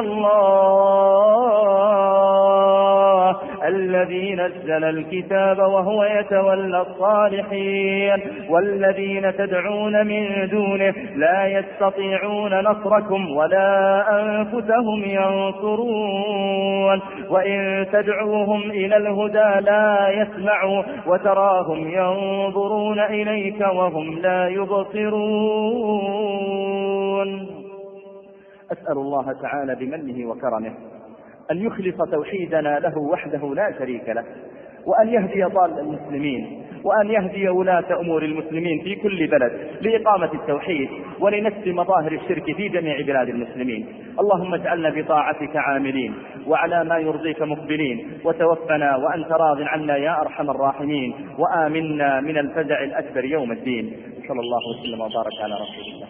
الله الذي نزل الكتاب وهو يتولى الصالحين، والذين تدعون من دونه لا يستطيعون نصركم ولا أنفسهم ينصرون، وإن تدعوهم إلى الهدى لا يسمعوا، وتراهم ينظرون إليك وهم لا يبصرون. أسأل الله تعالى بمنه وكرمه أن يخلص توحيدنا له وحده لا شريك له، وأن يهدي ضال المسلمين، وأن يهدي ولاة أمور المسلمين في كل بلد لإقامة التوحيد ولنكس مظاهر الشرك في جميع بلاد المسلمين. اللهم اجعلنا بطاعتك عاملين وعلى ما يرضيك مقبلين، وتوفنا وأنت راض عنا يا أرحم الراحمين، وآمنا من الفزع الأكبر يوم الدين. صلى الله وسلم وبارك على رسول الله.